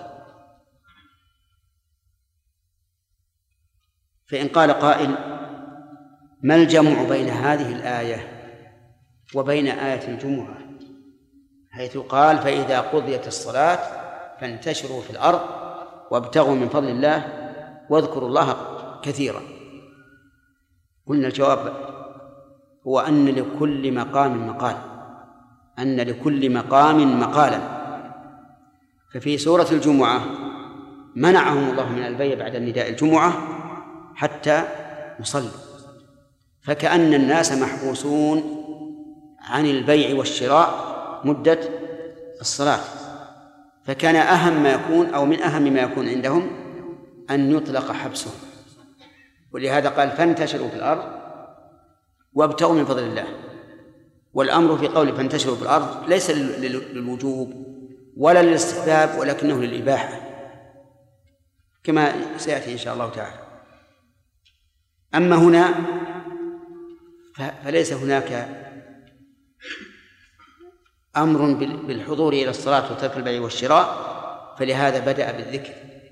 فإن قال قائل ما الجمع بين هذه الآية وبين آية الجمعة، حيث قال فإذا قضيت الصلاة فانتشروا في الأرض وابتغوا من فضل الله واذكروا الله كثيرا؟ قلنا الجواب هو أن لكل مقام مقال، أن لكل مقام مقالا. ففي سورة الجمعة منعهم الله من البيع بعد النداء الجمعة حتى يصلوا، فكأن الناس محبوسون عن البيع والشراء مدة الصلاة، فكان أهم ما يكون أو من أهم ما يكون عندهم أن يطلق حبسهم، ولهذا قال فانتشروا في الأرض وابتغوا من فضل الله. والأمر في قول فانتشروا في الأرض ليس للوجوب ولا للاستحباب، ولكنه للإباحة كما سيأتي إن شاء الله تعالى. أما هنا فليس هناك أمر بالحضور إلى الصلاة وترك البيع والشراء، فلهذا بدأ بالذكر.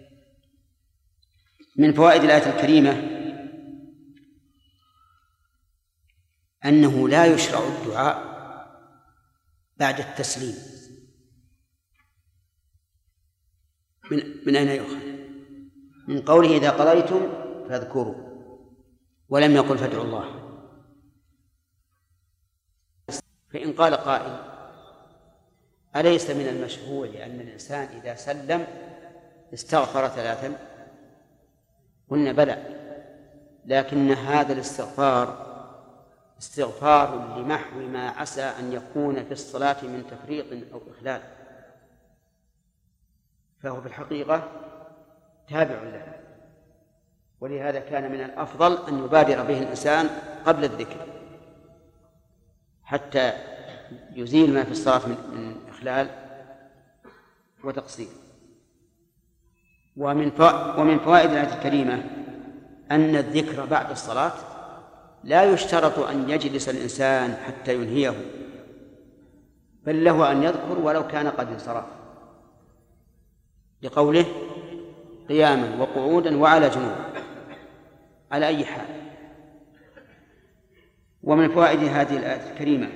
من فوائد الآية الكريمة أنه لا يشرع الدعاء بعد التسليم. من أين يؤخذ؟ من قوله إذا قضيتم فاذكروا، ولم يقل فادعوا الله. فإن قال قائل: أليس من المشروع أن الإنسان إذا سلم استغفر 3؟ قلنا بلى، لكن هذا الاستغفار استغفار لمحو ما عسى أن يكون في الصلاة من تفريط أو إخلال، فهو في الحقيقة تابع له، ولهذا كان من الأفضل أن يبادر به الإنسان قبل الذكر حتى يزيل ما في الصلاة من إخلال وتقصير. ومن فوائد الآية الكريمة أن الذكر بعد الصلاة لا يشترط أن يجلس الإنسان حتى ينهيه، بل له أن يذكر ولو كان قد انصرف، لقوله: قياما وقعودا وعلى جنوب، على أي حال. ومن فوائد هذه الآية الكريمة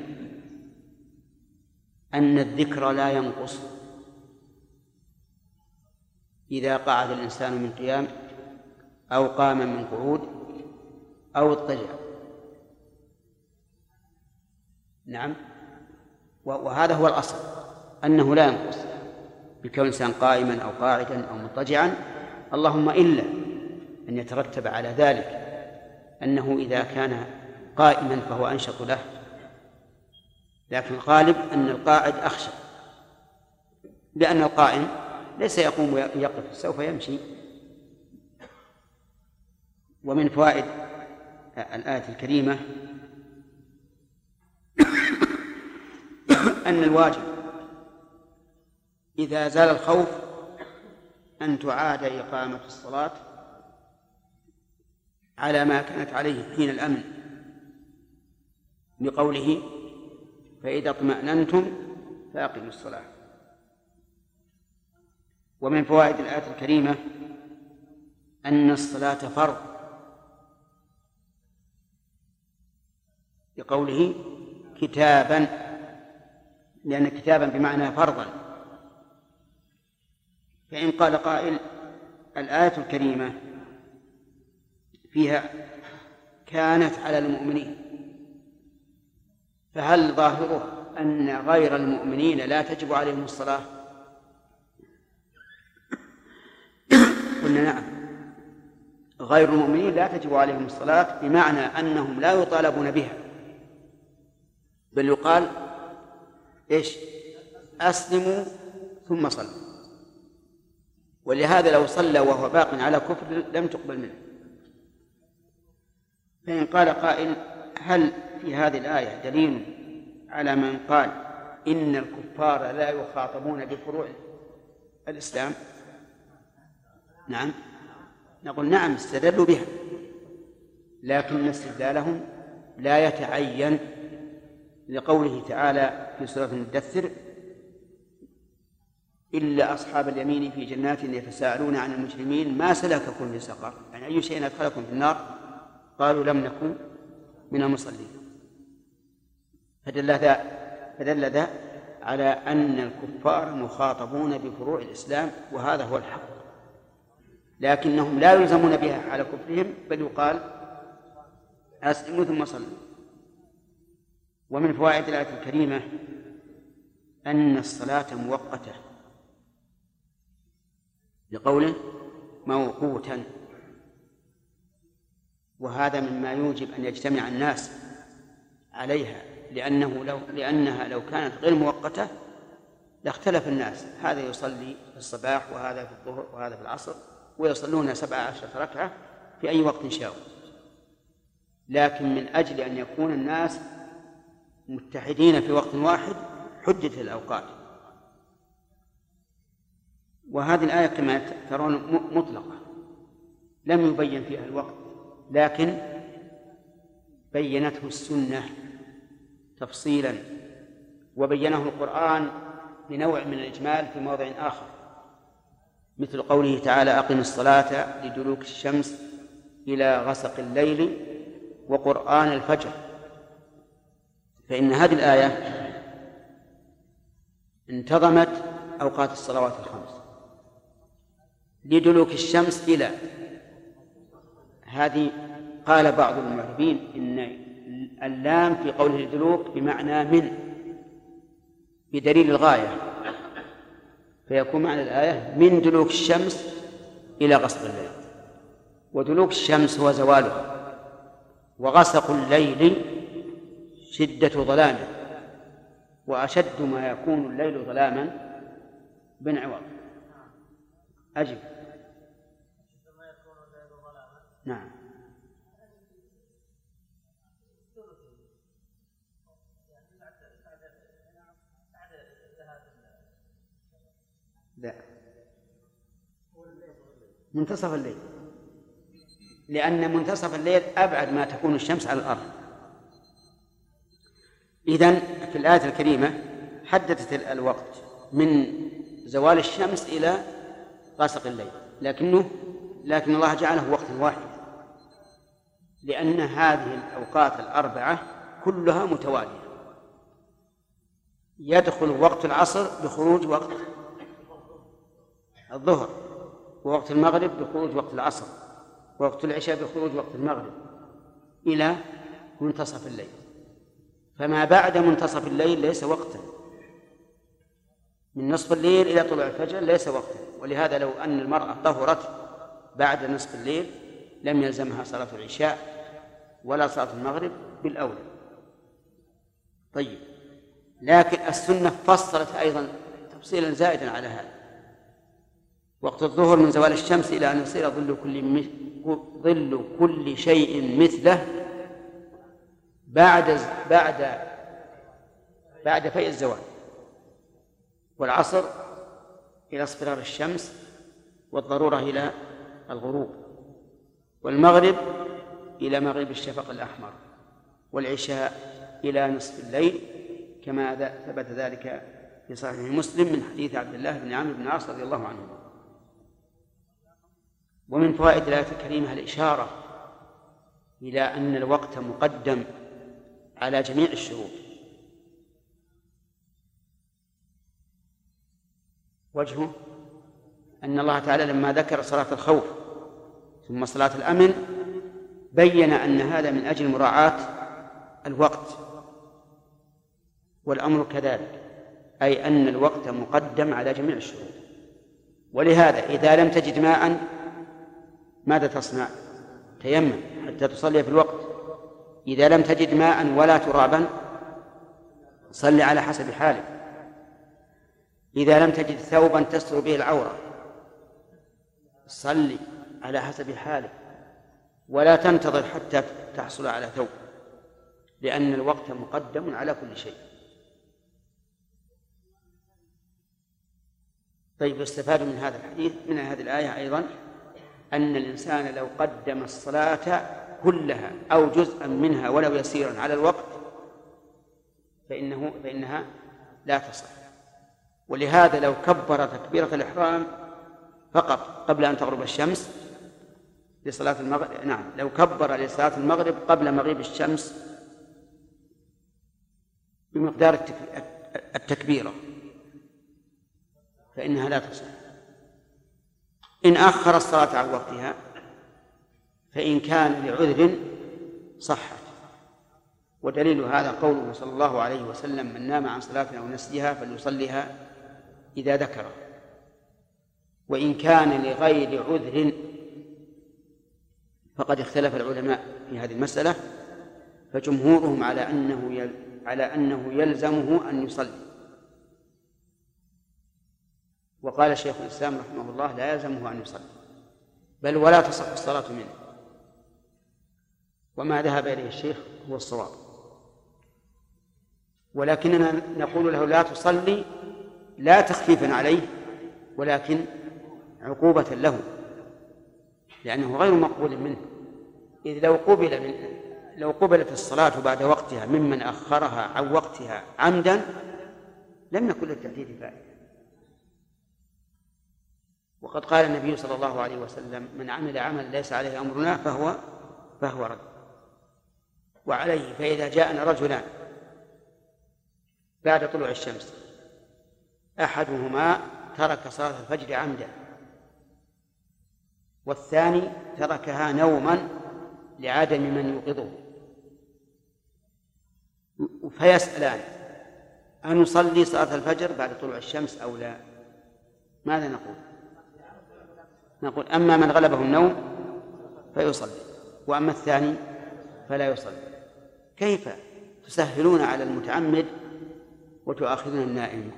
أن الذكر لا ينقص إذا قعد الإنسان من قيام أو قام من قعود أو اضطجع. نعم، وهذا هو الأصل، أنه لا ينقص بكون الإنسان قائما أو قاعدا أو مضطجعا، اللهم إلا أن يترتب على ذلك أنه إذا كان قائما فهو أنشط له، لكن الغالب أن القاعد أخشى، لأن القائم ليس يقوم ويقف، سوف يمشي. ومن فوائد الآية الكريمة أن الواجب إذا زال الخوف أن تعاد إقامة الصلاة على ما كانت عليه حين الأمن، بقوله: فإذا اطمأننتم فأقيموا الصلاة. ومن فوائد الآية الكريمة أن الصلاة فرض، بقوله: كتابا، لأن كتابا بمعنى فرضا. فإن قال قائل: الآية الكريمة فيها كانت على المؤمنين، فهل ظاهره أن غير المؤمنين لا تجب عليهم الصلاة؟ قلنا نعم، غير المؤمنين لا تجب عليهم الصلاة، بمعنى أنهم لا يطالبون بها، بل يقال: إيش؟ أسلموا ثم صلوا. ولهذا لو صلى وهو باق على كفر لم تقبل منه. فإن قال قائل: هل في هذه الآية دليل على من قال إن الكفار لا يخاطبون بفروع الإسلام؟ نعم، نقول نعم، استدلوا بها، لكن استدلالهم لا يتعين، لقوله تعالى في سورة المدثر: إلا أصحاب اليمين في جنات يتساءلون عن المجرمين ما سلككم في سقر، يعني أي شيء أدخلكم في النار؟ قالوا لم نكن من المصلين. فدل ذا على أن الكفار مخاطبون بفروع الإسلام، وهذا هو الحق، لكنهم لا يلزمون بها على كفرهم، بل يقال: أسلموا ثم صلوا. ومن فوائد الآية الكريمة أن الصلاة مؤقتة، لقوله: موقوتا، وهذا مما يوجب أن يجتمع الناس عليها، لأنها لو كانت غير مؤقتة لاختلف الناس، هذا يصلي في الصباح وهذا في الظهر وهذا في العصر، ويصلون 17 ركعة في أي وقت شاءوا. لكن من أجل أن يكون الناس متحدين في وقت واحد حددت الأوقات. وهذه الآية كما ترون مطلقة، لم يبين فيها الوقت، لكن بينته السنة تفصيلا وبينه القرآن بنوع من الإجمال في موضع آخر، مثل قوله تعالى: أقم الصلاة لدلوك الشمس إلى غسق الليل وقرآن الفجر. فإن هذه الآية انتظمت أوقات الصلوات الخمس. لدلوك الشمس إلى هذه، قال بعض المعربين إن اللام في قوله لدلوك بمعنى من، بدليل الغاية، فيكون معنى الآية من دلوك الشمس إلى غسق الليل. ودلوك الشمس هو زوالها، وغسق الليل شدة ظلامه، وأشد ما يكون الليل ظلاما بن عوض. أجب. نعم. لا، منتصف الليل، لأن منتصف الليل أبعد ما تكون الشمس على الأرض. إذن في الآية الكريمة حددت الوقت من زوال الشمس إلى غسق الليل، لكن الله جعله وقتا واحدا، لأن هذه الأوقات الأربعة كلها متوالية. يدخل وقت العصر بخروج وقت الظهر، ووقت المغرب بخروج وقت العصر، ووقت العشاء بخروج وقت المغرب، إلى منتصف الليل. فما بعد منتصف الليل ليس وقتا، من نصف الليل إلى طلوع الفجر ليس وقتا. ولهذا لو أن المرأة طهرت بعد نصف الليل لم يلزمها صلاة العشاء ولا صلاة المغرب بالأولى. طيب، لكن السنة فصلت أيضا تفصيلا زائدا على هذا: وقت الظهر من زوال الشمس إلى أن يصير ظل كل شيء مثله بعد فيء الزوال. والعصر إلى اصفرار الشمس والضرورة إلى الغروب، والمغرب إلى مغيب الشفق الأحمر، والعشاء إلى نصف الليل، كما ثبت ذلك في صحيح مسلم من حديث عبد الله بن عمرو بن العاص رضي الله عنه. ومن فوائد الآية الكريمة الإشارة إلى أن الوقت مقدم على جميع الشروط. وجهه أن الله تعالى لما ذكر صلاة الخوف ثم صلاة الأمن بين أن هذا من أجل مراعاة الوقت، والأمر كذلك، أي أن الوقت مقدم على جميع الشروط. ولهذا إذا لم تجد ماء ماذا تصنع؟ تيمم حتى تصلي في الوقت. إذا لم تجد ماء ولا ترابا صل على حسب حالك. إذا لم تجد ثوبا تستر به العورة صل على حسب حالك، ولا تنتظر حتى تحصل على ثوب، لأن الوقت مقدم على كل شيء. طيب، يستفاد من هذا الحديث من هذه الآية أيضا أن الإنسان لو قدم الصلاة كلها أو جزءا منها ولو يسيرا على الوقت فإنها لا تصح. ولهذا لو كبر تكبيرة الإحرام فقط قبل أن تغرب الشمس لصلاة المغرب، لو كبر لصلاة المغرب قبل مغيب الشمس بمقدار التكبيرة فإنها لا تصح. إن أخر الصلاة عن وقتها فإن كان لعذر صحت. ودليل هذا قوله صلى الله عليه وسلم: من نام عن صلاة أو نسيها فليصليها إذا ذكر. وإن كان لغير عذر فقد اختلف العلماء في هذه المسألة، فجمهورهم على أنه يلزمه أن يصلي. وقال شيخ الإسلام رحمه الله: لا يلزمه أن يصلي، بل ولا تصح الصلاة منه. وما ذهب إليه الشيخ هو الصواب، ولكننا نقول له لا تصلي لا تخفيفا عليه ولكن عقوبة له، لأنه غير مقبول منه. إذ لو قبلت الصلاة بعد وقتها ممن أخرها عن وقتها عمدا لم يكن للتحديد فائدة. وقد قال النبي صلى الله عليه وسلم: من عمل عملا ليس عليه أمرنا فهو رد. وعليه فإذا جاءنا رجلان بعد طلوع الشمس أحدهما ترك صلاة الفجر عمدا والثاني تركها نوما لعدم من يوقظه، فيسألان: أنصلي صلاة الفجر بعد طلوع الشمس أو لا؟ ماذا نقول؟ نقول: أما من غلبه النوم فيصلي، وأما الثاني فلا يصلي. كيف تسهلون على المتعمد وتؤاخذون النائم؟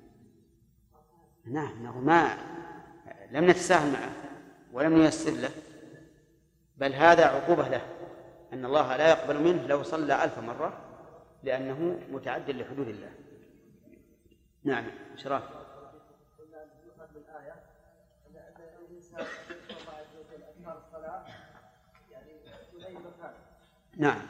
نعم، لم نتساهل معه ولم نيسر له، بل هذا عقوبة له، أن الله لا يقبل منه لو صلى 1000 مرة، لأنه متعد لحدود الله. نعم شراف. نعم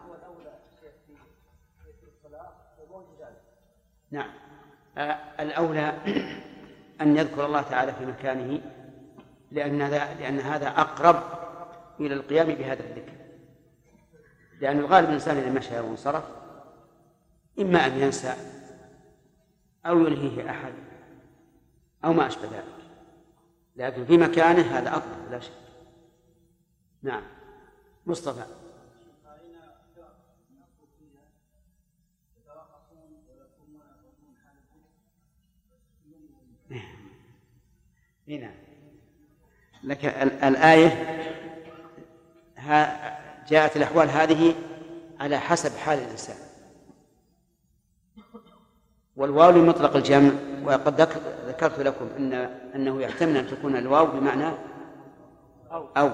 نعم، الأولى أن يذكر الله تعالى في مكانه، لأن هذا أقرب إلى القيام بهذا الذكر، لأن الغالب الإنسان إذا مشى وانصرف إما أن ينسى أو يلهيه أحد أو ما أشبه ذلك، لكن في مكانه هذا أقرب لا شك. نعم مصطفى. هنا لك الآية جاءت الأحوال هذه على حسب حال الإنسان، والواو لمطلق الجمع، وقد ذكرت لكم أنه يحتمل أن تكون الواو بمعنى أو،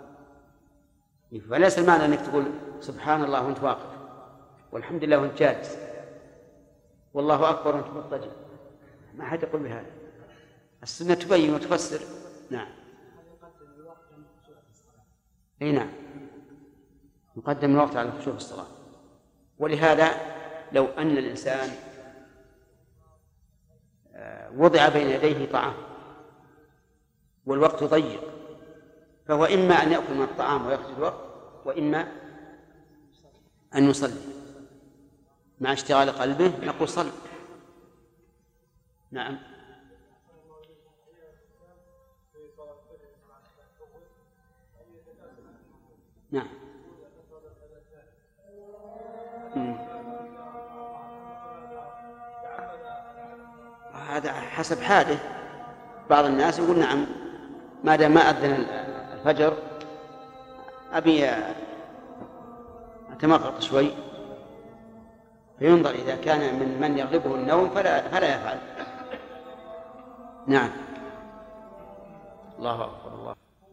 فليس المعنى أنك تقول سبحان الله وأنت واقف، والحمد لله وأنت جالس، والله أكبر وأنت مضطجع، ما حد يقول بهذا. السنة تبين وتفسر. نعم. أي نعم، نقدم الوقت على الخشوع في الصلاة. ولهذا لو أن الإنسان وضع بين يديه طعام والوقت ضيق، فهو إما أن يأكل من الطعام ويأخذ الوقت، وإما أن يصلي مع اشتغال قلبه، نقول صل. نعم. نعم. هذا حسب حاله. بعض الناس يقول نعم، ما دام ما أذن الفجر أبي أتمغط شوي، فينظر إذا كان من يغلبه النوم فلا يفعل. نعم. الله أكبر. الله.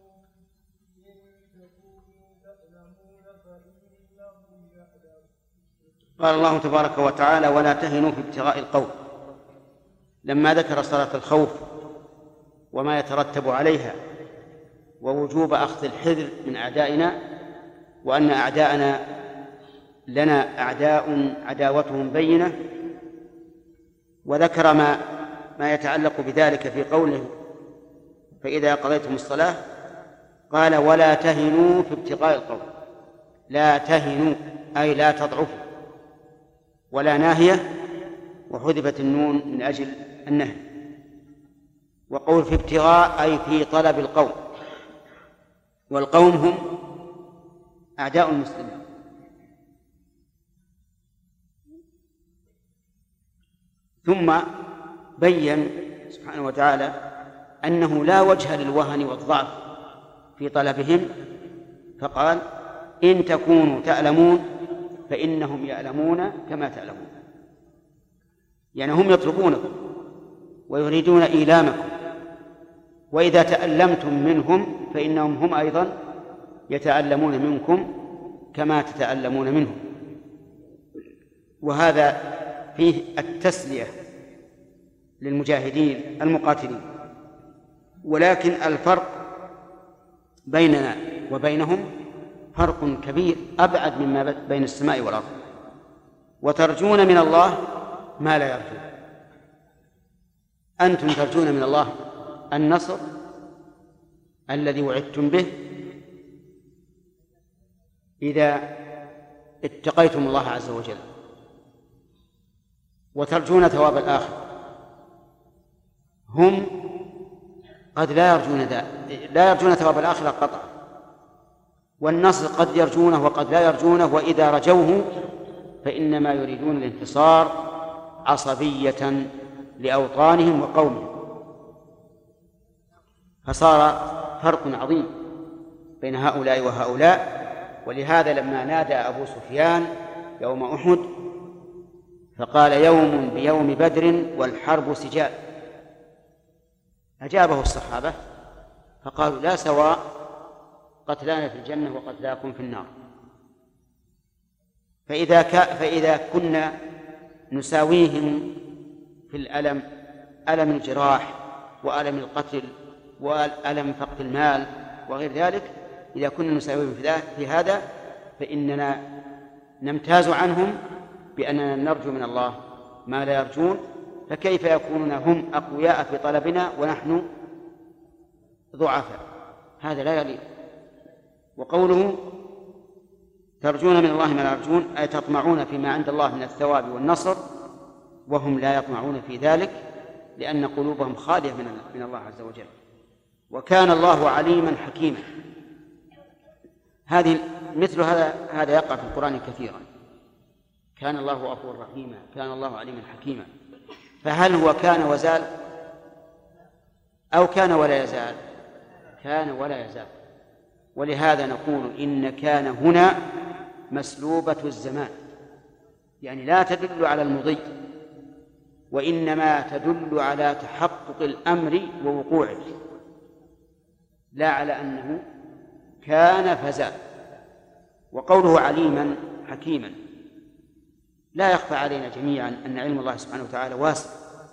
قال الله تبارك وتعالى: ولا تهنوا في ابتغاء القوم. لما ذكر صلاة الخوف وما يترتب عليها ووجوب أخذ الحذر من أعدائنا، وأن أعداءنا لنا أعداء عداوتهم بينة، وذكر ما يتعلق بذلك في قوله: فإذا قضيتم الصلاة، قال: ولا تهنوا في ابتغاء القوم. لا تهنوا أي لا تضعفوا، ولا ناهية وحذفت النون من أجل النهي. وقول في ابتغاء أي في طلب القوم، والقوم هم أعداء المسلمين. ثم بين سبحانه وتعالى أنه لا وجه للوهن والضعف في طلبهم، فقال: إن تكونوا تألمون فإنهم يألمون كما تألمون. يعني هم يطلبونكم ويريدون إيلامكم، وإذا تألمتم منهم فإنهم هم أيضا يتألمون منكم كما تتألمون منهم. وهذا فيه التسلية للمجاهدين المقاتلين. ولكن الفرق بيننا وبينهم فرق كبير أبعد مما بين السماء والأرض. وترجون من الله ما لا يرجون، أنتم ترجون من الله النصر الذي وعدتم به إذا اتقيتم الله عز وجل، وترجون ثواب الآخرة. هم قد لا يرجون ثواب الآخرة قطعا، والنصر قد يرجونه وقد لا يرجونه، وإذا رجوه فإنما يريدون الانتصار عصبية لأوطانهم وقومهم. فصار فرق عظيم بين هؤلاء وهؤلاء. ولهذا لما نادى أبو سفيان يوم أحد فقال: يوم بيوم بدر والحرب سجال، أجابه الصحابة فقالوا: لا سواء، قتلانا في الجنة وقتلاكم في النار. فإذا كنا نساويهم في الألم، ألم الجراح وألم القتل وألم فقد المال وغير ذلك، إذا كنا نساويهم في هذا فإننا نمتاز عنهم بأننا نرجو من الله ما لا يرجون، فكيف يكونون هم أقوياء في طلبنا ونحن ضعفاء؟ هذا لا يليق. وقوله ترجون من الله ما لا يرجون أي تطمعون فيما عند الله من الثواب والنصر، وهم لا يطمعون في ذلك لأن قلوبهم خالية من الله عز وجل. وكان الله عليما حكيما. مثل هذا يقع في القرآن كثيرا. كان الله غفورا رحيما، كان الله عليما حكيما. فهل هو كان وزال أو كان ولا يزال؟ كان ولا يزال. ولهذا نقول إن كان هنا مسلوبة الزمان، يعني لا تدل على المضي، وإنما تدل على تحقق الأمر ووقوعه، لا على أنه كان فزال. وقوله عليما حكيما لا يخفى علينا جميعا أن علم الله سبحانه وتعالى واسع،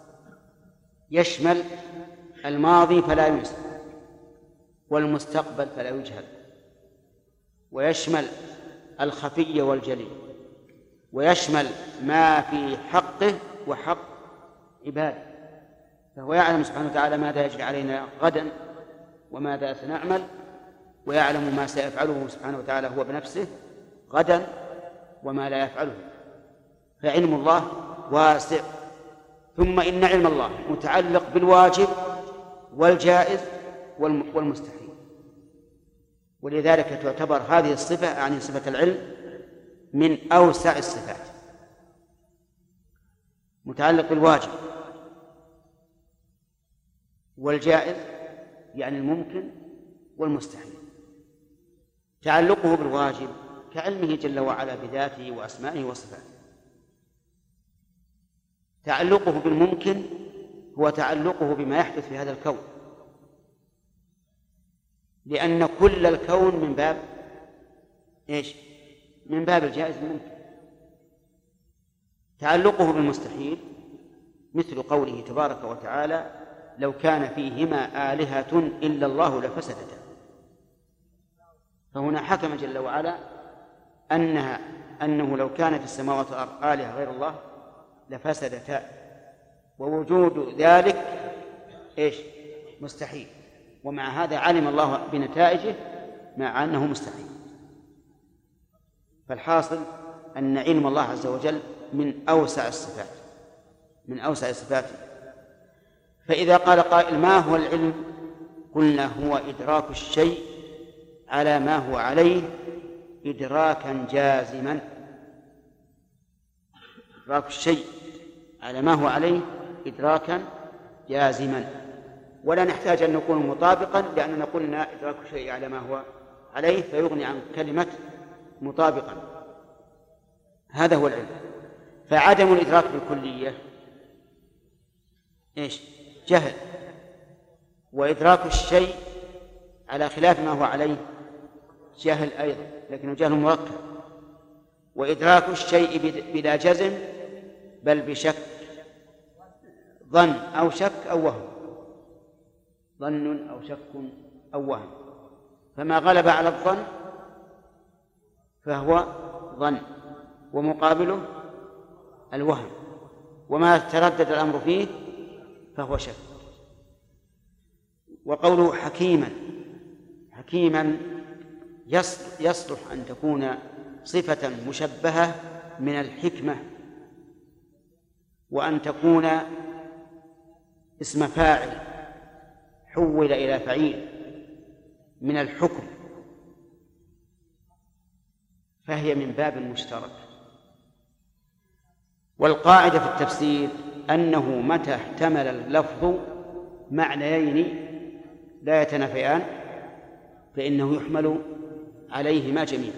يشمل الماضي فلا ينسى، والمستقبل فلا يجهل، ويشمل الخفي والجلي، ويشمل ما في حقه وحق عباده. فهو يعلم سبحانه وتعالى ماذا يجري علينا غدا وماذا سنعمل، ويعلم ما سيفعله سبحانه وتعالى هو بنفسه غدا وما لا يفعله. فعلم الله واسع. ثم إن علم الله متعلق بالواجب والجائز والمستحيل، ولذلك تعتبر هذه الصفة، يعني صفة العلم، من أوسع الصفات. متعلق بالواجب والجائز يعني الممكن والمستحيل. تعلقه بالواجب كعلمه جل وعلا بذاته وأسمائه وصفاته. تعلقه بالممكن هو تعلقه بما يحدث في هذا الكون، لأن كل الكون من باب إيش؟ من باب الجائز الممكن. تعلقه بالمستحيل مثل قوله تبارك وتعالى: لو كان فيهما آلهة إلا الله لفسدتا. فهنا حكم جل وعلا أنه لو كانت السماوات والأرض آلهة غير الله لفسدتا، ووجود ذلك إيش؟ مستحيل. ومع هذا علم الله بنتائجه مع أنه مستحيل. فالحاصل أن علم الله عز وجل من أوسع الصفات، من أوسع الصفات. فإذا قال قائل: ما هو العلم؟ قلنا: هو إدراك الشيء على ما هو عليه إدراكا جازما. إدراك الشيء على ما هو عليه إدراكا جازما، ولا نحتاج أن نكون مطابقا، لأننا قلنا إدراك الشيء على ما هو عليه فيغني عن كلمة مطابقا. هذا هو العلم. فعدم الإدراك بالكلية إيش؟ جهل. وإدراك الشيء على خلاف ما هو عليه جهل أيضا، لكنه جهل مركب. وإدراك الشيء بلا جزم بل بشك، ظن أو شك أو وهم، ظن أو شك أو وهم. فما غلب على الظن فهو ظن، ومقابله الوهم. وما تردد الأمر فيه فهو شك. وقوله حكيما يصلح أن تكون صفة مشبهة من الحكمة، وأن تكون اسم فاعل حول إلى فعيل من الحكم، فهي من باب مشترك. والقاعدة في التفسير أنه متى احتمل اللفظ معنيين لا يتنافيان فإنه يحمل عليهما جميعا.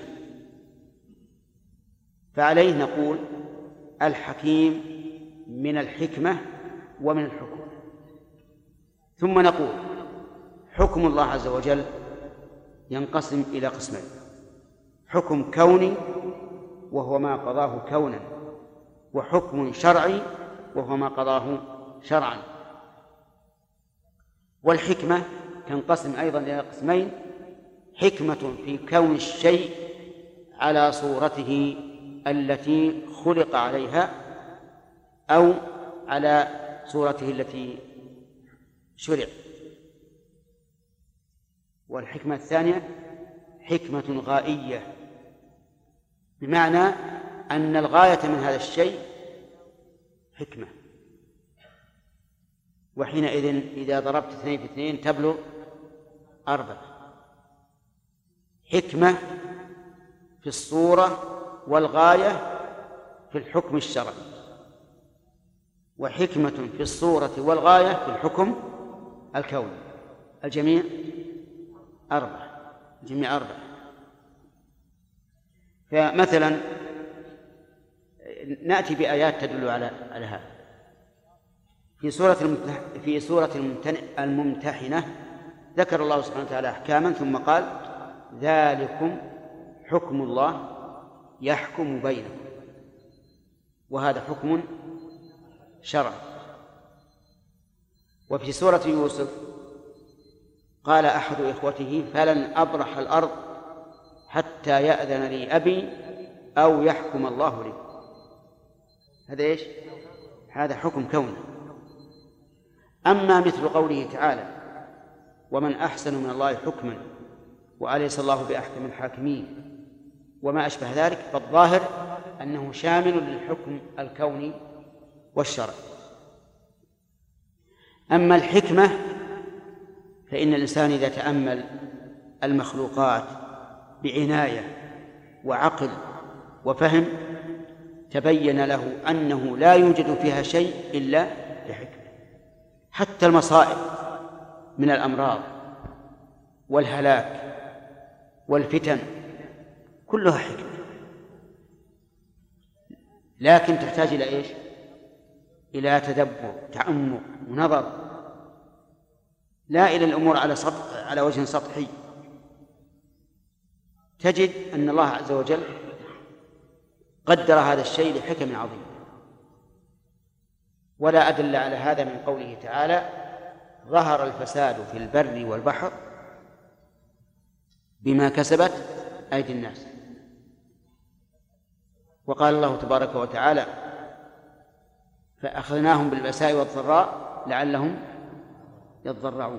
فعليه نقول الحكيم من الحكمة ومن الحكم. ثم نقول حكم الله عز وجل ينقسم إلى قسمين: حكم كوني وهو ما قضاه كونا، وحكم شرعي وهو ما قضاه شرعا. والحكمة تنقسم أيضا إلى قسمين: حكمة في كون الشيء على صورته التي خلق عليها أو على صورته التي شرع. والحكمة الثانية حكمة غائية، بمعنى أن الغاية من هذا الشيء حكمة، وحينئذ إذا ضربت 2 في 2 تبلغ 4. حكمة في الصورة والغاية في الحكم الشرعي، وحكمة في الصورة والغاية في الحكم الكوني. الجميع 4. الجميع 4. فمثلا نأتي بآيات تدل على هذا. في سورة الممتحنة ذكر الله سبحانه وتعالى أحكاما ثم قال: ذلكم حكم الله يحكم بينكم. وهذا حكم شرعي. وفي سورة يوسف قال أحد إخوته: فلن أبرح الأرض حتى يأذن لي أبي أو يحكم الله لي. هذا إيش؟ هذا حكم كوني. أما مثل قوله تعالى: ومن أحسن من الله حكما وأليس الله بأحكم الحاكمين، وما أشبه ذلك، فالظاهر أنه شامل للحكم الكوني والشرعي. أما الحكمة فإن الإنسان إذا تأمل المخلوقات بعناية وعقل وفهم تبين له أنه لا يوجد فيها شيء إلا لحكمة. حتى المصائب من الأمراض والهلاك والفتن كلها حكمة، لكن تحتاج إلى إيش؟ إلى تدبر، تعمق ونظر، لا إلى الأمور على وجه سطحي. تجد أن الله عز وجل قدر هذا الشيء لحكم عظيمة. ولا أدل على هذا من قوله تعالى: ظهر الفساد في البر والبحر بما كسبت أيدي الناس. وقال الله تبارك وتعالى: فأخذناهم بالبأساء والضراء لعلهم يضرعون.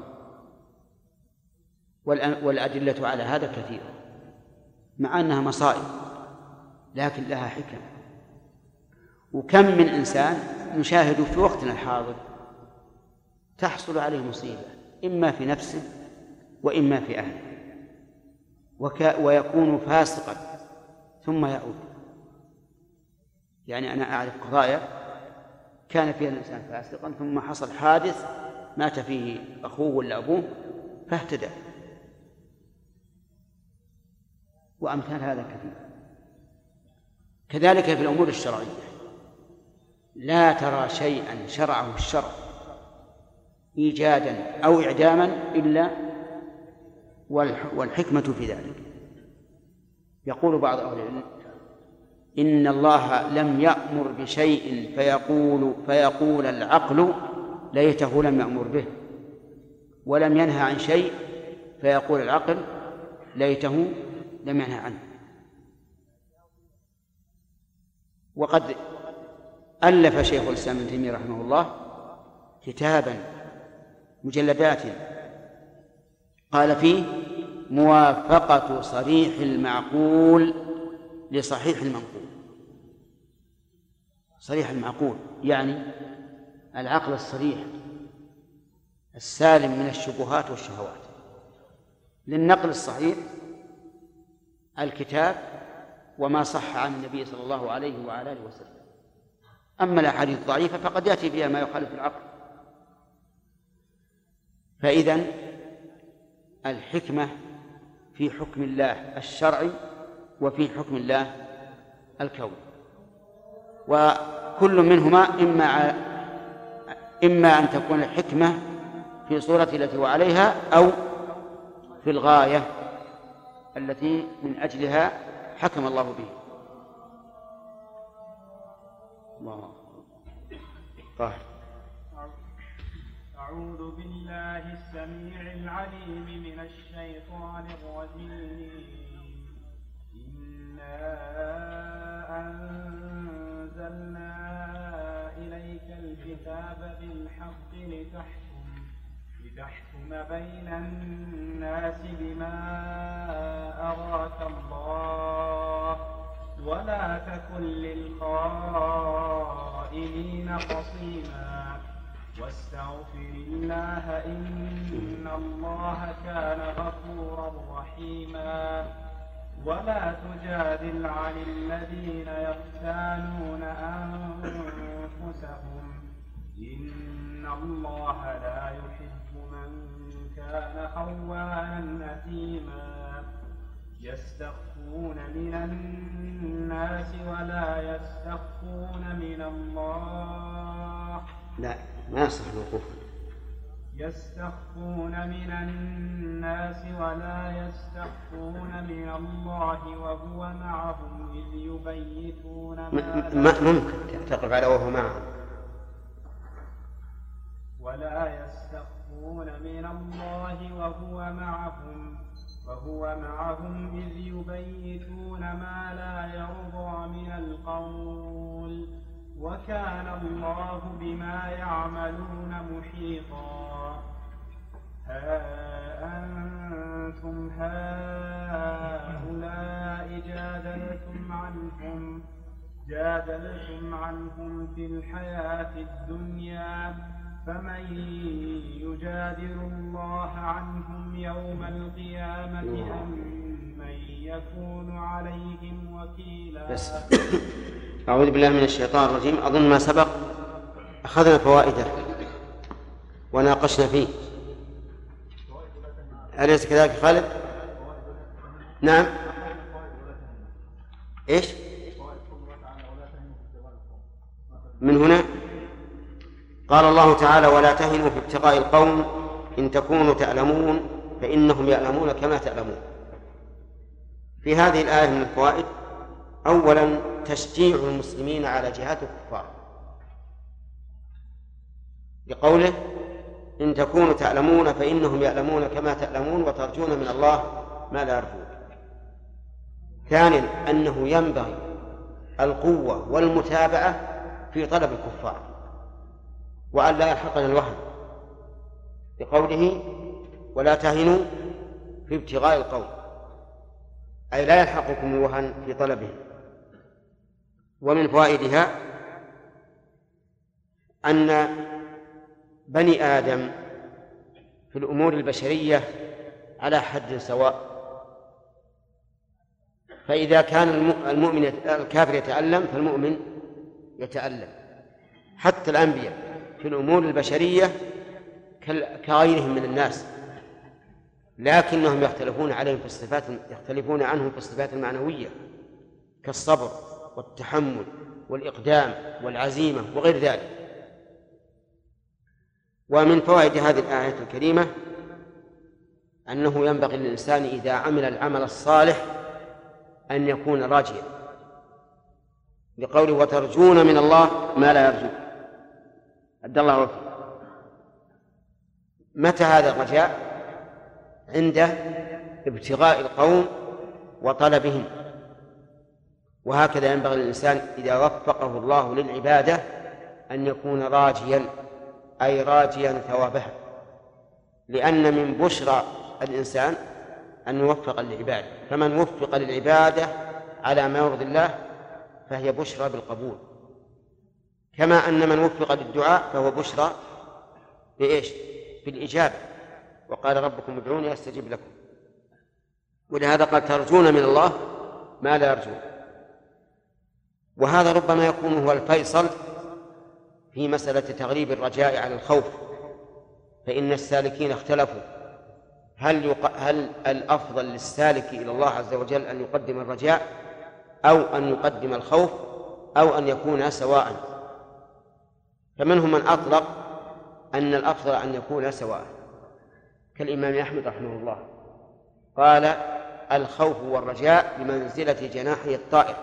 والأدلة على هذا كثيرة، مع أنها مصائب لكن لها حكم. وكم من إنسان نشاهد في وقتنا الحاضر تحصل عليه مصيبة إما في نفسه وإما في أهله، ويكون فاسقا ثم يعود. يعني أنا أعرف قضايا كان فيها الإنسان فاسقا ثم حصل حادث مات فيه أخوه ولا أبوه فاهتدى، وأمثال هذا كثير. كذلك في الأمور الشرعية لا ترى شيئا شرعه الشرع إيجادا أو إعداما إلا والحكمة في ذلك. يقول بعض أهل العلم: إن الله لم يأمر بشيء فيقول العقل ليته لم يأمر به، ولم ينهى عن شيء فيقول العقل ليته لم ينهى عنه. وقد ألف شيخ الإسلام ابن تيمية رحمه الله كتابا مجلدات قال فيه موافقة صريح المعقول لصحيح المنقول. صريح المعقول يعني العقل الصريح السالم من الشبهات والشهوات. للنقل الصحيح الكتاب وما صح عن النبي صلى الله عليه وعلى آله وسلم. أما الأحاديث الضعيفة فقد يأتي فيها ما يخالف العقل. فإذن الحكمة في حكم الله الشرعي وفي حكم الله الكوني، وكل منهما إما أن تكون الحكمة في صورة التي هو عليها أو في الغاية التي من أجلها حكم الله به. الله طاهر. أعوذ بالله السميع العليم من الشيطان الرجيم. إنا أنزلنا إليك الكتاب بالحق لتحكم بين الناس بما أراك الله ولا تكن للخائنين خصيما واستغفر الله إن الله كان غفورا رحيما. ولا تجادل عن الذين يختانون أنفسهم إن الله لا يحب من كان خوانا أثيما. يستخفون من الناس ولا يستخفون من الله. لا ما يصح الوقوف. يستخفون من الناس ولا يستخفون من الله وهو معهم إذ يبيتون ما ممكن تقف على وهو معهم. ولا يستخفون من الله وهو معهم إذ يبيتون ما لا يرضى من القول وكان الله بما يعملون محيطا. ها أنتم هؤلاء جادلتم عنهم في الحياة الدنيا فمن يجادل الله عنهم يوم القيامة أم من يكون عليهم وكيلا. بس أعوذ بالله من الشيطان الرجيم. أظن ما سبق أخذنا فوائده وناقشنا فيه، أليس كذلك خالد؟ نعم. إيش من هنا؟ قال الله تعالى ولا تهنوا في ابتغاء القوم إن تكونوا تعلمون فإنهم يعلمون كما تعلمون. في هذه الآية من الفوائد أولا تشجيع المسلمين على جهاد الكفار بقوله إن تكونوا تعلمون فإنهم يعلمون كما تعلمون وترجون من الله ما لا يرجون. ثانيا أنه ينبغي القوة والمتابعة في طلب الكفار وأن لا يلحقنا الوهن بقوله ولا تهنوا في ابتغاء القوم، أي لا يلحقكم الوهن في طلبهم. ومن فوائدها أن بني آدم في الأمور البشرية على حد سواء، فإذا كان المؤمن الكافر يتألم فالمؤمن يتألم. حتى الأنبياء في الأمور البشرية كغيرهم من الناس، لكنهم يختلفون عنهم في الصفات المعنوية كالصبر والتحمل والإقدام والعزيمة وغير ذلك. ومن فوائد هذه الآية الكريمة أنه ينبغي للإنسان إذا عمل العمل الصالح أن يكون راجيا، بقوله وترجون من الله ما لا يرجون. أدى الله وفيه. متى هذا الرجاء؟ عند ابتغاء القوم وطلبهم. وهكذا ينبغي للإنسان إذا وفقه الله للعبادة أن يكون راجيا أي راجيا ثوابها، لأن من بشرى الإنسان أن يوفق للعبادة، فمن وفق للعبادة على ما يرضي الله فهي بشرى بالقبول، كما أن من وفق للدعاء فهو بشرى بإيش؟ بالإجابة. وقال ربكم ادعوني أستجب لكم، ولهذا قال ترجون من الله ما لا يرجون. وهذا ربما يكون هو الفيصل في مسألة تغليب الرجاء على الخوف، فإن السالكين اختلفوا هل الأفضل للسالك إلى الله عز وجل أن يقدم الرجاء أو أن يقدم الخوف أو أن يكون سواء. فمنهم من أطلق أن الأفضل أن يكون سواء، كالإمام أحمد رحمه الله قال الخوف والرجاء بمنزلة جناحي الطائر،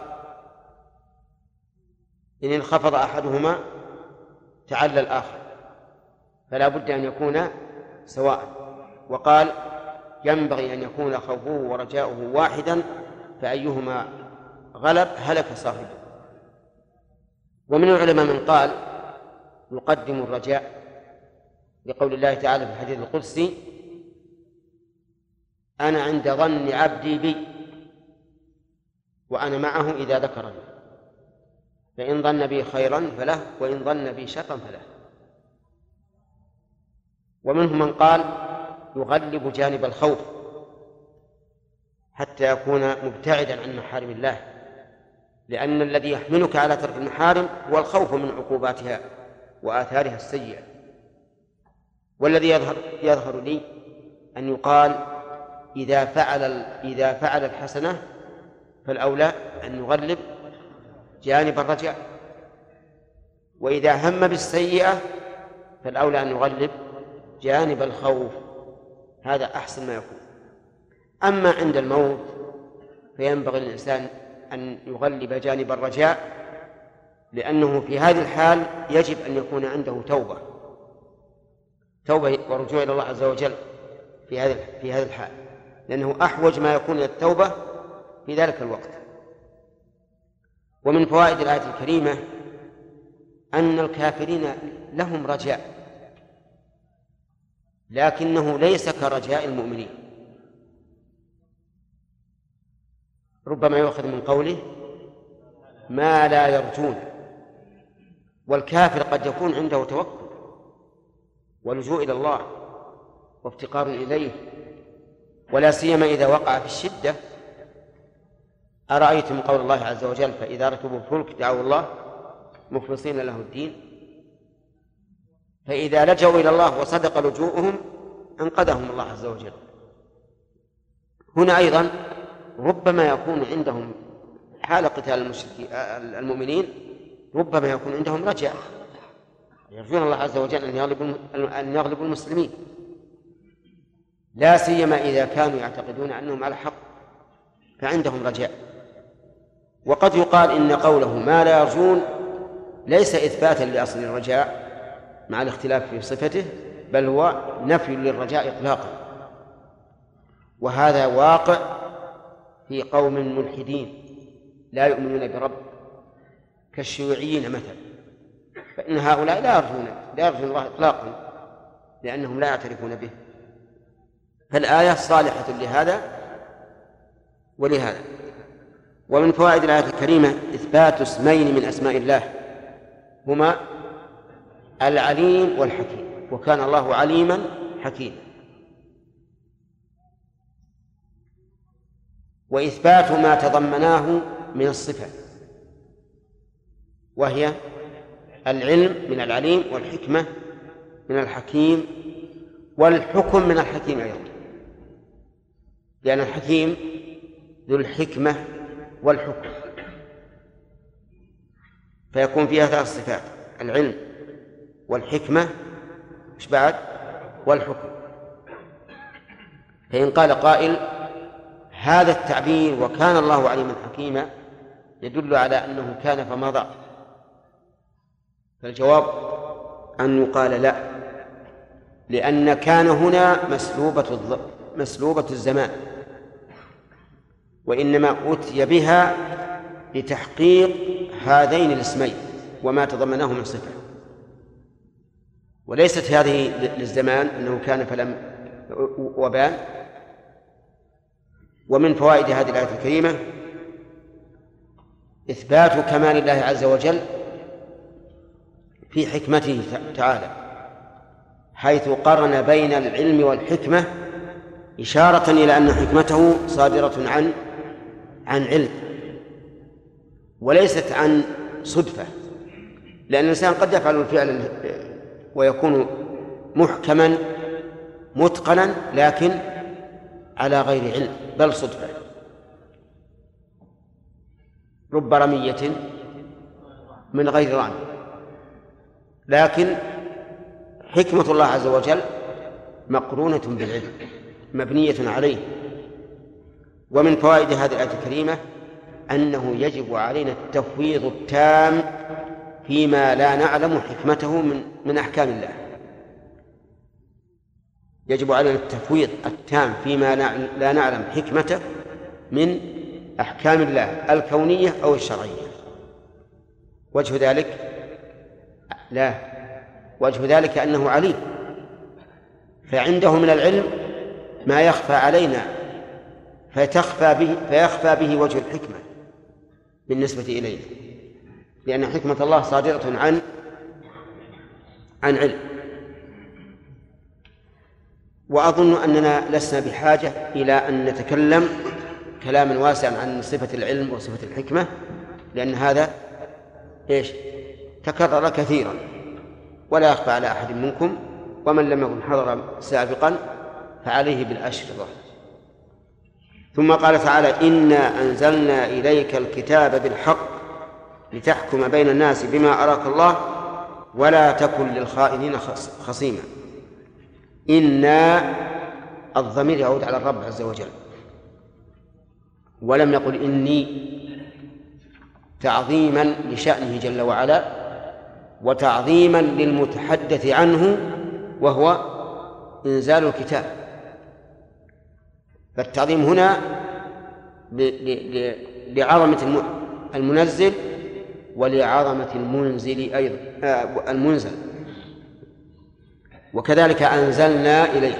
إن انخفض أحدهما تعلى الآخر، فلا بد أن يكون سواء. وقال ينبغي أن يكون خوفه ورجاؤه واحدا، فأيهما غلب هلك صاحبه. ومن العلماء من قال يقدم الرجاء لقول الله تعالى في الحديث القدسي أنا عند ظن عبدي بي وأنا معه إذا ذكرني، فإن ظن بي خيرا فله وإن ظن بي شرا فله. ومنهم من قال يغلب جانب الخوف حتى يكون مبتعدا عن محارم الله، لأن الذي يحملك على ترك المحارم هو الخوف من عقوباتها وآثارها السيئة. والذي يظهر لي أن يقال إذا فعل الحسنة فالأولى أن يغلب جانب الرجاء، وإذا هم بالسيئة فالأولى أن يغلب جانب الخوف. هذا أحسن ما يكون. أما عند الموت فينبغي للإنسان أن يغلب جانب الرجاء، لأنه في هذه الحال يجب أن يكون عنده توبة ورجوع إلى الله عز وجل في هذه الحال، لأنه أحوج ما يكون إلى التوبة في ذلك الوقت. ومن فوائد الآية الكريمة أن الكافرين لهم رجاء، لكنه ليس كرجاء المؤمنين. ربما يؤخذ من قوله ما لا يرجون، والكافر قد يكون عنده توكل ولجوء إلى الله وافتقار إليه، ولا سيما إذا وقع في الشدة. أرأيتم قول الله عز وجل فإذا ركبوا الفلك دعوا الله مخلصين له الدين، فإذا لجوا إلى الله وصدق لجوءهم أنقذهم الله عز وجل. هنا أيضا ربما يكون عندهم حال قتال المؤمنين ربما يكون عندهم رجاء، يرجون الله عز وجل أن يغلبوا المسلمين، لا سيما إذا كانوا يعتقدون أنهم على حق فعندهم رجاء. وقد يقال إن قوله ما لا يرجون ليس إثباتا لأصل الرجاء مع الاختلاف في صفته، بل هو نفي للرجاء إطلاقا. وهذا واقع في قوم ملحدين لا يؤمنون برب كالشيوعيين مثلا، فإن هؤلاء لا يرجون الله إطلاقا لأنهم لا يعترفون به. فالآية صالحة لهذا ولهذا. ومن فوائد الآية الكريمة إثبات اسمين من أسماء الله هما العليم والحكيم، وكان الله عليما حكيما. وإثبات ما تضمناه من الصفة، وهي العلم من العليم والحكمة من الحكيم والحكم من الحكيم أيضا، لأن الحكيم ذو الحكمة والحكم، فيكون فيها ثلاث صفات: العلم والحكمة إيش بعد؟ والحكم. فإن قال قائل هذا التعبير وكان الله عليما حكيما يدل على أنه كان فمضى، فالجواب أن يقال لا، لأن كان هنا مسلوبة الزمان، وإنما أتي بها لتحقيق هذين الاسمين وما تضمناه من صفة. وليست هذه للزمان أنه كان فلم وبان. ومن فوائد هذه الآية الكريمة إثبات كمال الله عز وجل في حكمته تعالى، حيث قرن بين العلم والحكمة إشارة إلى أن حكمته صادرة عن علم وليست عن صدفة، لأن الإنسان قد يفعل الفعل ويكون محكما متقنا لكن على غير علم بل صدفة. رب رمية من غير رام، لكن حكمة الله عز وجل مقرونة بالعلم مبنية عليه. ومن فوائد هذه الآية الكريمة أنه يجب علينا التفويض التام فيما لا نعلم حكمته من أحكام الله. يجب علينا التفويض التام فيما لا نعلم حكمته من أحكام الله الكونية أو الشرعية. وجه ذلك أنه عليم، فعنده من العلم ما يخفى علينا فيخفى به وجه الحكمة بالنسبة إلينا، لأن حكمة الله صادرة عن علم. وأظن أننا لسنا بحاجة إلى أن نتكلم كلاما واسعا عن صفة العلم وصفة الحكمة، لأن هذا تكرر كثيرا ولا يخفى على أحد منكم، ومن لم يكن حضر سابقا فعليه بالأشرطة. ثم قال تعالى: إنا أنزلنا إليك الكتاب بالحق لتحكم بين الناس بما أراك الله ولا تكن للخائنين خصيما. إنا الضمير يعود على الرب عز وجل، ولم يقل إني، تعظيما لشأنه جل وعلا وتعظيما للمتحدث عنه وهو إنزال الكتاب. فالتعظيم هنا لعظمة المنزل ولعظمة المنزل أيضا المنزل. وكذلك أنزلنا إليك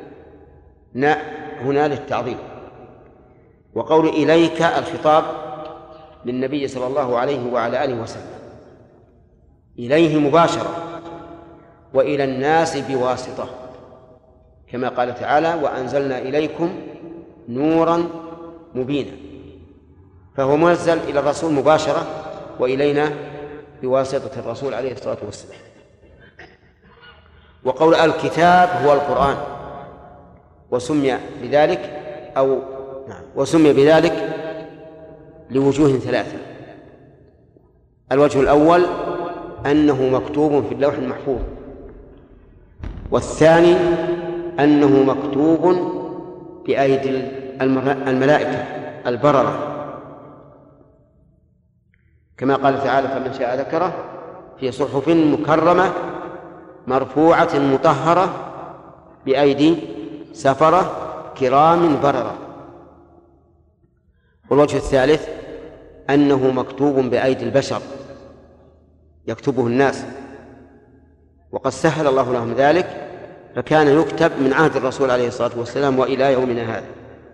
هنا للتعظيم. وقول إليك الخطاب للنبي صلى الله عليه وعلى آله وسلم، إليه مباشرة وإلى الناس بواسطة، كما قال تعالى: وأنزلنا إليكم نورا مبينا. فهو منزل إلى الرسول مباشرة وإلينا بواسطة الرسول عليه الصلاة والسلام. وقول الكتاب هو القرآن، وسمي بذلك لوجوه ثلاثة. الوجه الأول أنه مكتوب في اللوح المحفوظ، والثاني أنه مكتوب بأيدي الملائكة البررة، كما قال تعالى: فمن شاء ذكره في صحف مكرمة مرفوعة مطهرة بأيدي سفرة كرام بررة. والوجه الثالث أنه مكتوب بأيدي البشر يكتبه الناس، وقد سهل الله لهم ذلك، فكان يكتب من عهد الرسول عليه الصلاة والسلام وإلى يومنا هذا.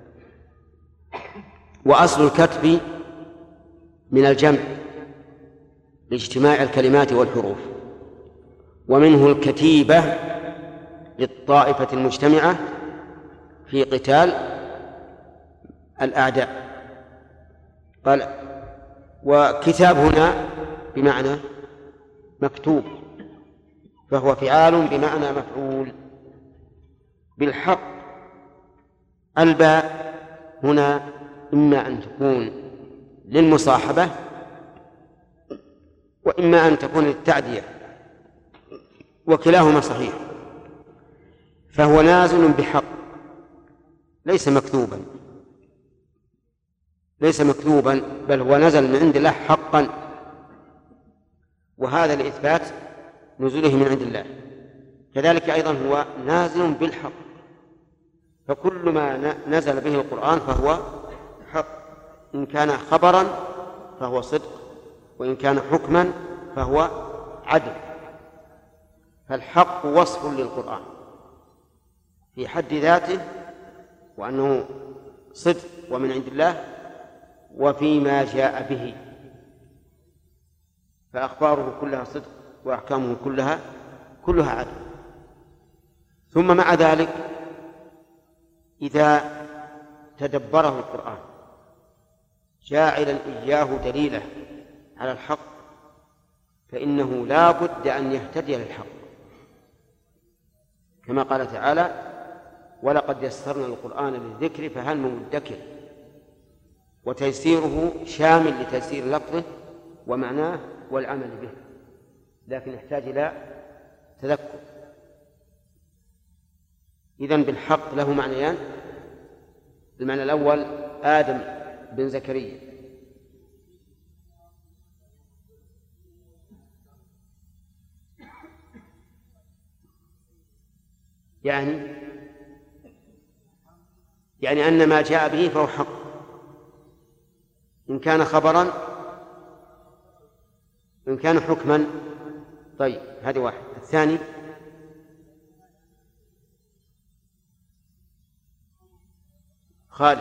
وأصل الكتب من الجمع لاجتماع الكلمات والحروف، ومنه الكتيبة للطائفة المجتمعة في قتال الأعداء. قال: وكتاب هنا بمعنى مكتوب، فهو فعال بمعنى مفعول. بالحق الباء هنا إما أن تكون للمصاحبة وإما أن تكون للتعدية، وكلاهما صحيح. فهو نازل بحق ليس مكذوبا، بل هو نزل من عند الله حقا، وهذا لإثبات نزوله من عند الله. كذلك أيضا هو نازل بالحق، فكل ما نزل به القرآن فهو حق، إن كان خبرا فهو صدق، وإن كان حكما فهو عدل. فالحق وصف للقرآن في حد ذاته، وأنه صدق ومن عند الله، وفيما جاء به، فأخباره كلها صدق وأحكامه كلها عدل. ثم مع ذلك إذا تدبره القرآن جاعلا إياه دليلا على الحق فإنه لا بد أن يهتدي للحق، كما قال تعالى: ولقد يسرنا القرآن للذكر فهل من مدكر. وتيسيره شامل لتيسير لفظه ومعناه والعمل به، لكن يحتاج إلى تذكر. إذن بالحق له معنيان: المعنى الأول آدم بن زكريا، يعني أن ما جاء به فهو حق إن كان خبرا، إن كان حكما. طيب، هذه واحد. الثاني خالد،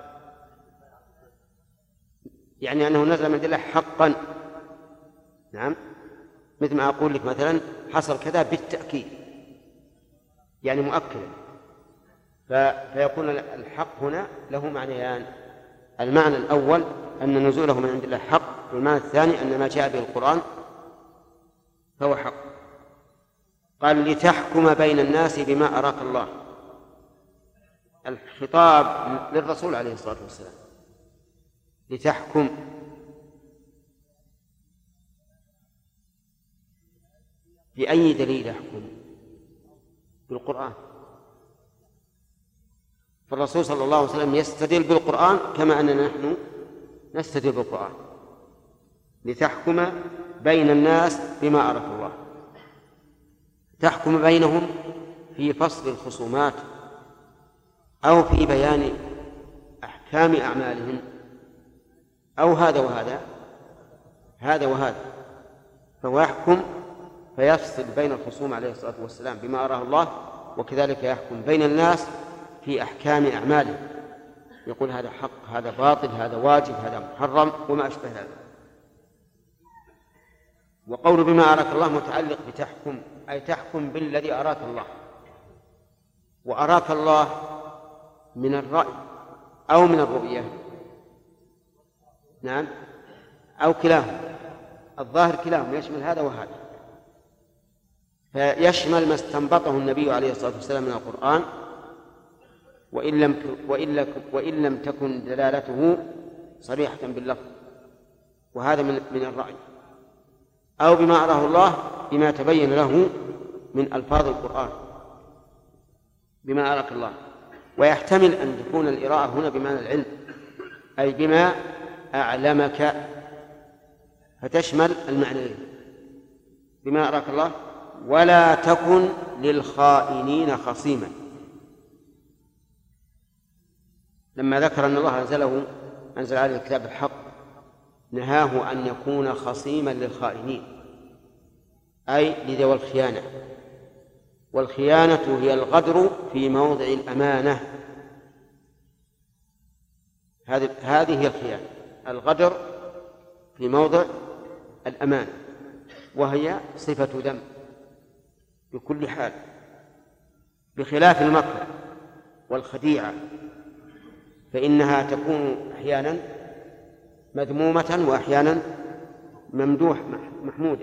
يعني أنه نزل من الله حقا. نعم، مثل ما أقول لك مثلا حصل كذا بالتأكيد، يعني مؤكدا. فيكون الحق هنا له معنيان: المعنى الأول أن نزوله من عند الله حق، والمعنى الثاني أن ما جاء به القرآن فهو حق. قال: لتحكم بين الناس بما أراك الله. الخطاب للرسول عليه الصلاة والسلام، لتحكم. بأي دليل يحكم؟ بالقرآن. فالرسول صلى الله عليه وسلم يستدل بالقرآن كما أننا نحن نستدل بالقرآن. لتحكم بين الناس بما أراك الله، تحكم بينهم في فصل الخصومات أو في بيان أحكام أعمالهم، أو هذا وهذا، هذا وهذا، فهو يحكم فيفصل بين الخصوم عليه الصلاة والسلام بما أراه الله، وكذلك يحكم بين الناس في أحكام أعمالهم، يقول هذا حق، هذا باطل، هذا واجب، هذا محرم، وما أشبه ذلك. وقول بما أراك الله متعلق بتحكم، أي تحكم بالذي أراك الله. وأراك الله من الرأي أو من الرؤية، نعم، أو كلاهما. الظاهر كلاهما يشمل هذا وهذا، فيشمل ما استنبطه النبي عليه الصلاة والسلام من القرآن، وإن لم تكن دلالته صريحة باللفظ، وهذا من الرأي، أو بما أراه الله بما تبين له من ألفاظ القرآن بما أراك الله. ويحتمل أن تكون الإراءة هنا بمعنى العلم، أي بما أعلمك، فتشمل المعنيين: بما أراك الله ولا تكن للخائنين خصيما. لما ذكر أن الله أنزل عليه الكتاب الحق نهاه أن يكون خصيما للخائنين، أي لذوي الخيانة. والخيانة هي الغدر في موضع الأمانة، هذه هي الخيانة، الغدر في موضع الأمانة، وهي صفة ذنب بكل حال، بخلاف المكر والخديعة، فإنها تكون أحيانا مذمومة وأحيانا محمودة.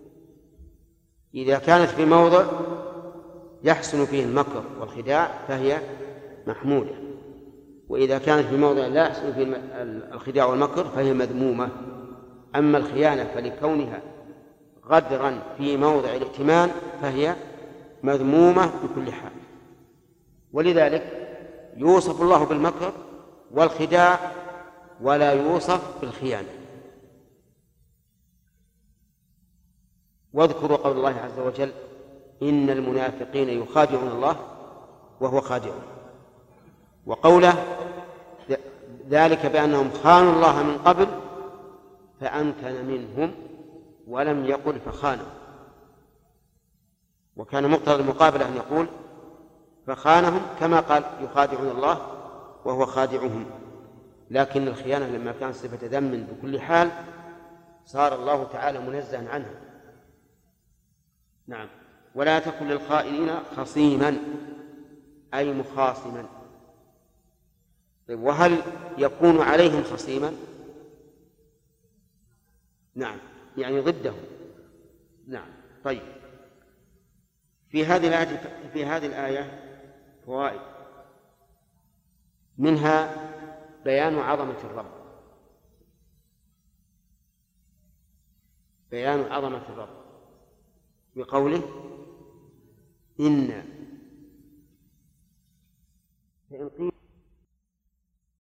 إذا كانت في موضع يحسن فيه المكر والخداع فهي محمودة، وإذا كانت في موضع لا يحسن فيه الخداع والمكر فهي مذمومة. أما الخيانة فلكونها غدرا في موضع الائتمان فهي مذمومة بكل حال. ولذلك يوصف الله بالمكر والخداع ولا يوصف بالخيانة. واذكروا قول الله عز وجل: إن المنافقين يخادعون الله وهو خادعهم. وقوله ذلك بأنهم خانوا الله من قبل فأمكن منهم ولم يقل فخانوا. وكان مقتضى المقابلة أن يقول فخانهم كما قال يخادعون الله وهو خادعهم. لكن الخيانة لما كان صفة ذم بكل حال صار الله تعالى منزها عنها. نعم. ولا تكن للخائنين خصيما أي مخاصما. وهل يكون عليهم خصيما؟ نعم، يعني ضدهم. نعم. طيب، في هذه الآية فوائد، منها بيان عظمة الرب، بيان عظمة الرب بقوله إنا، فإن قيل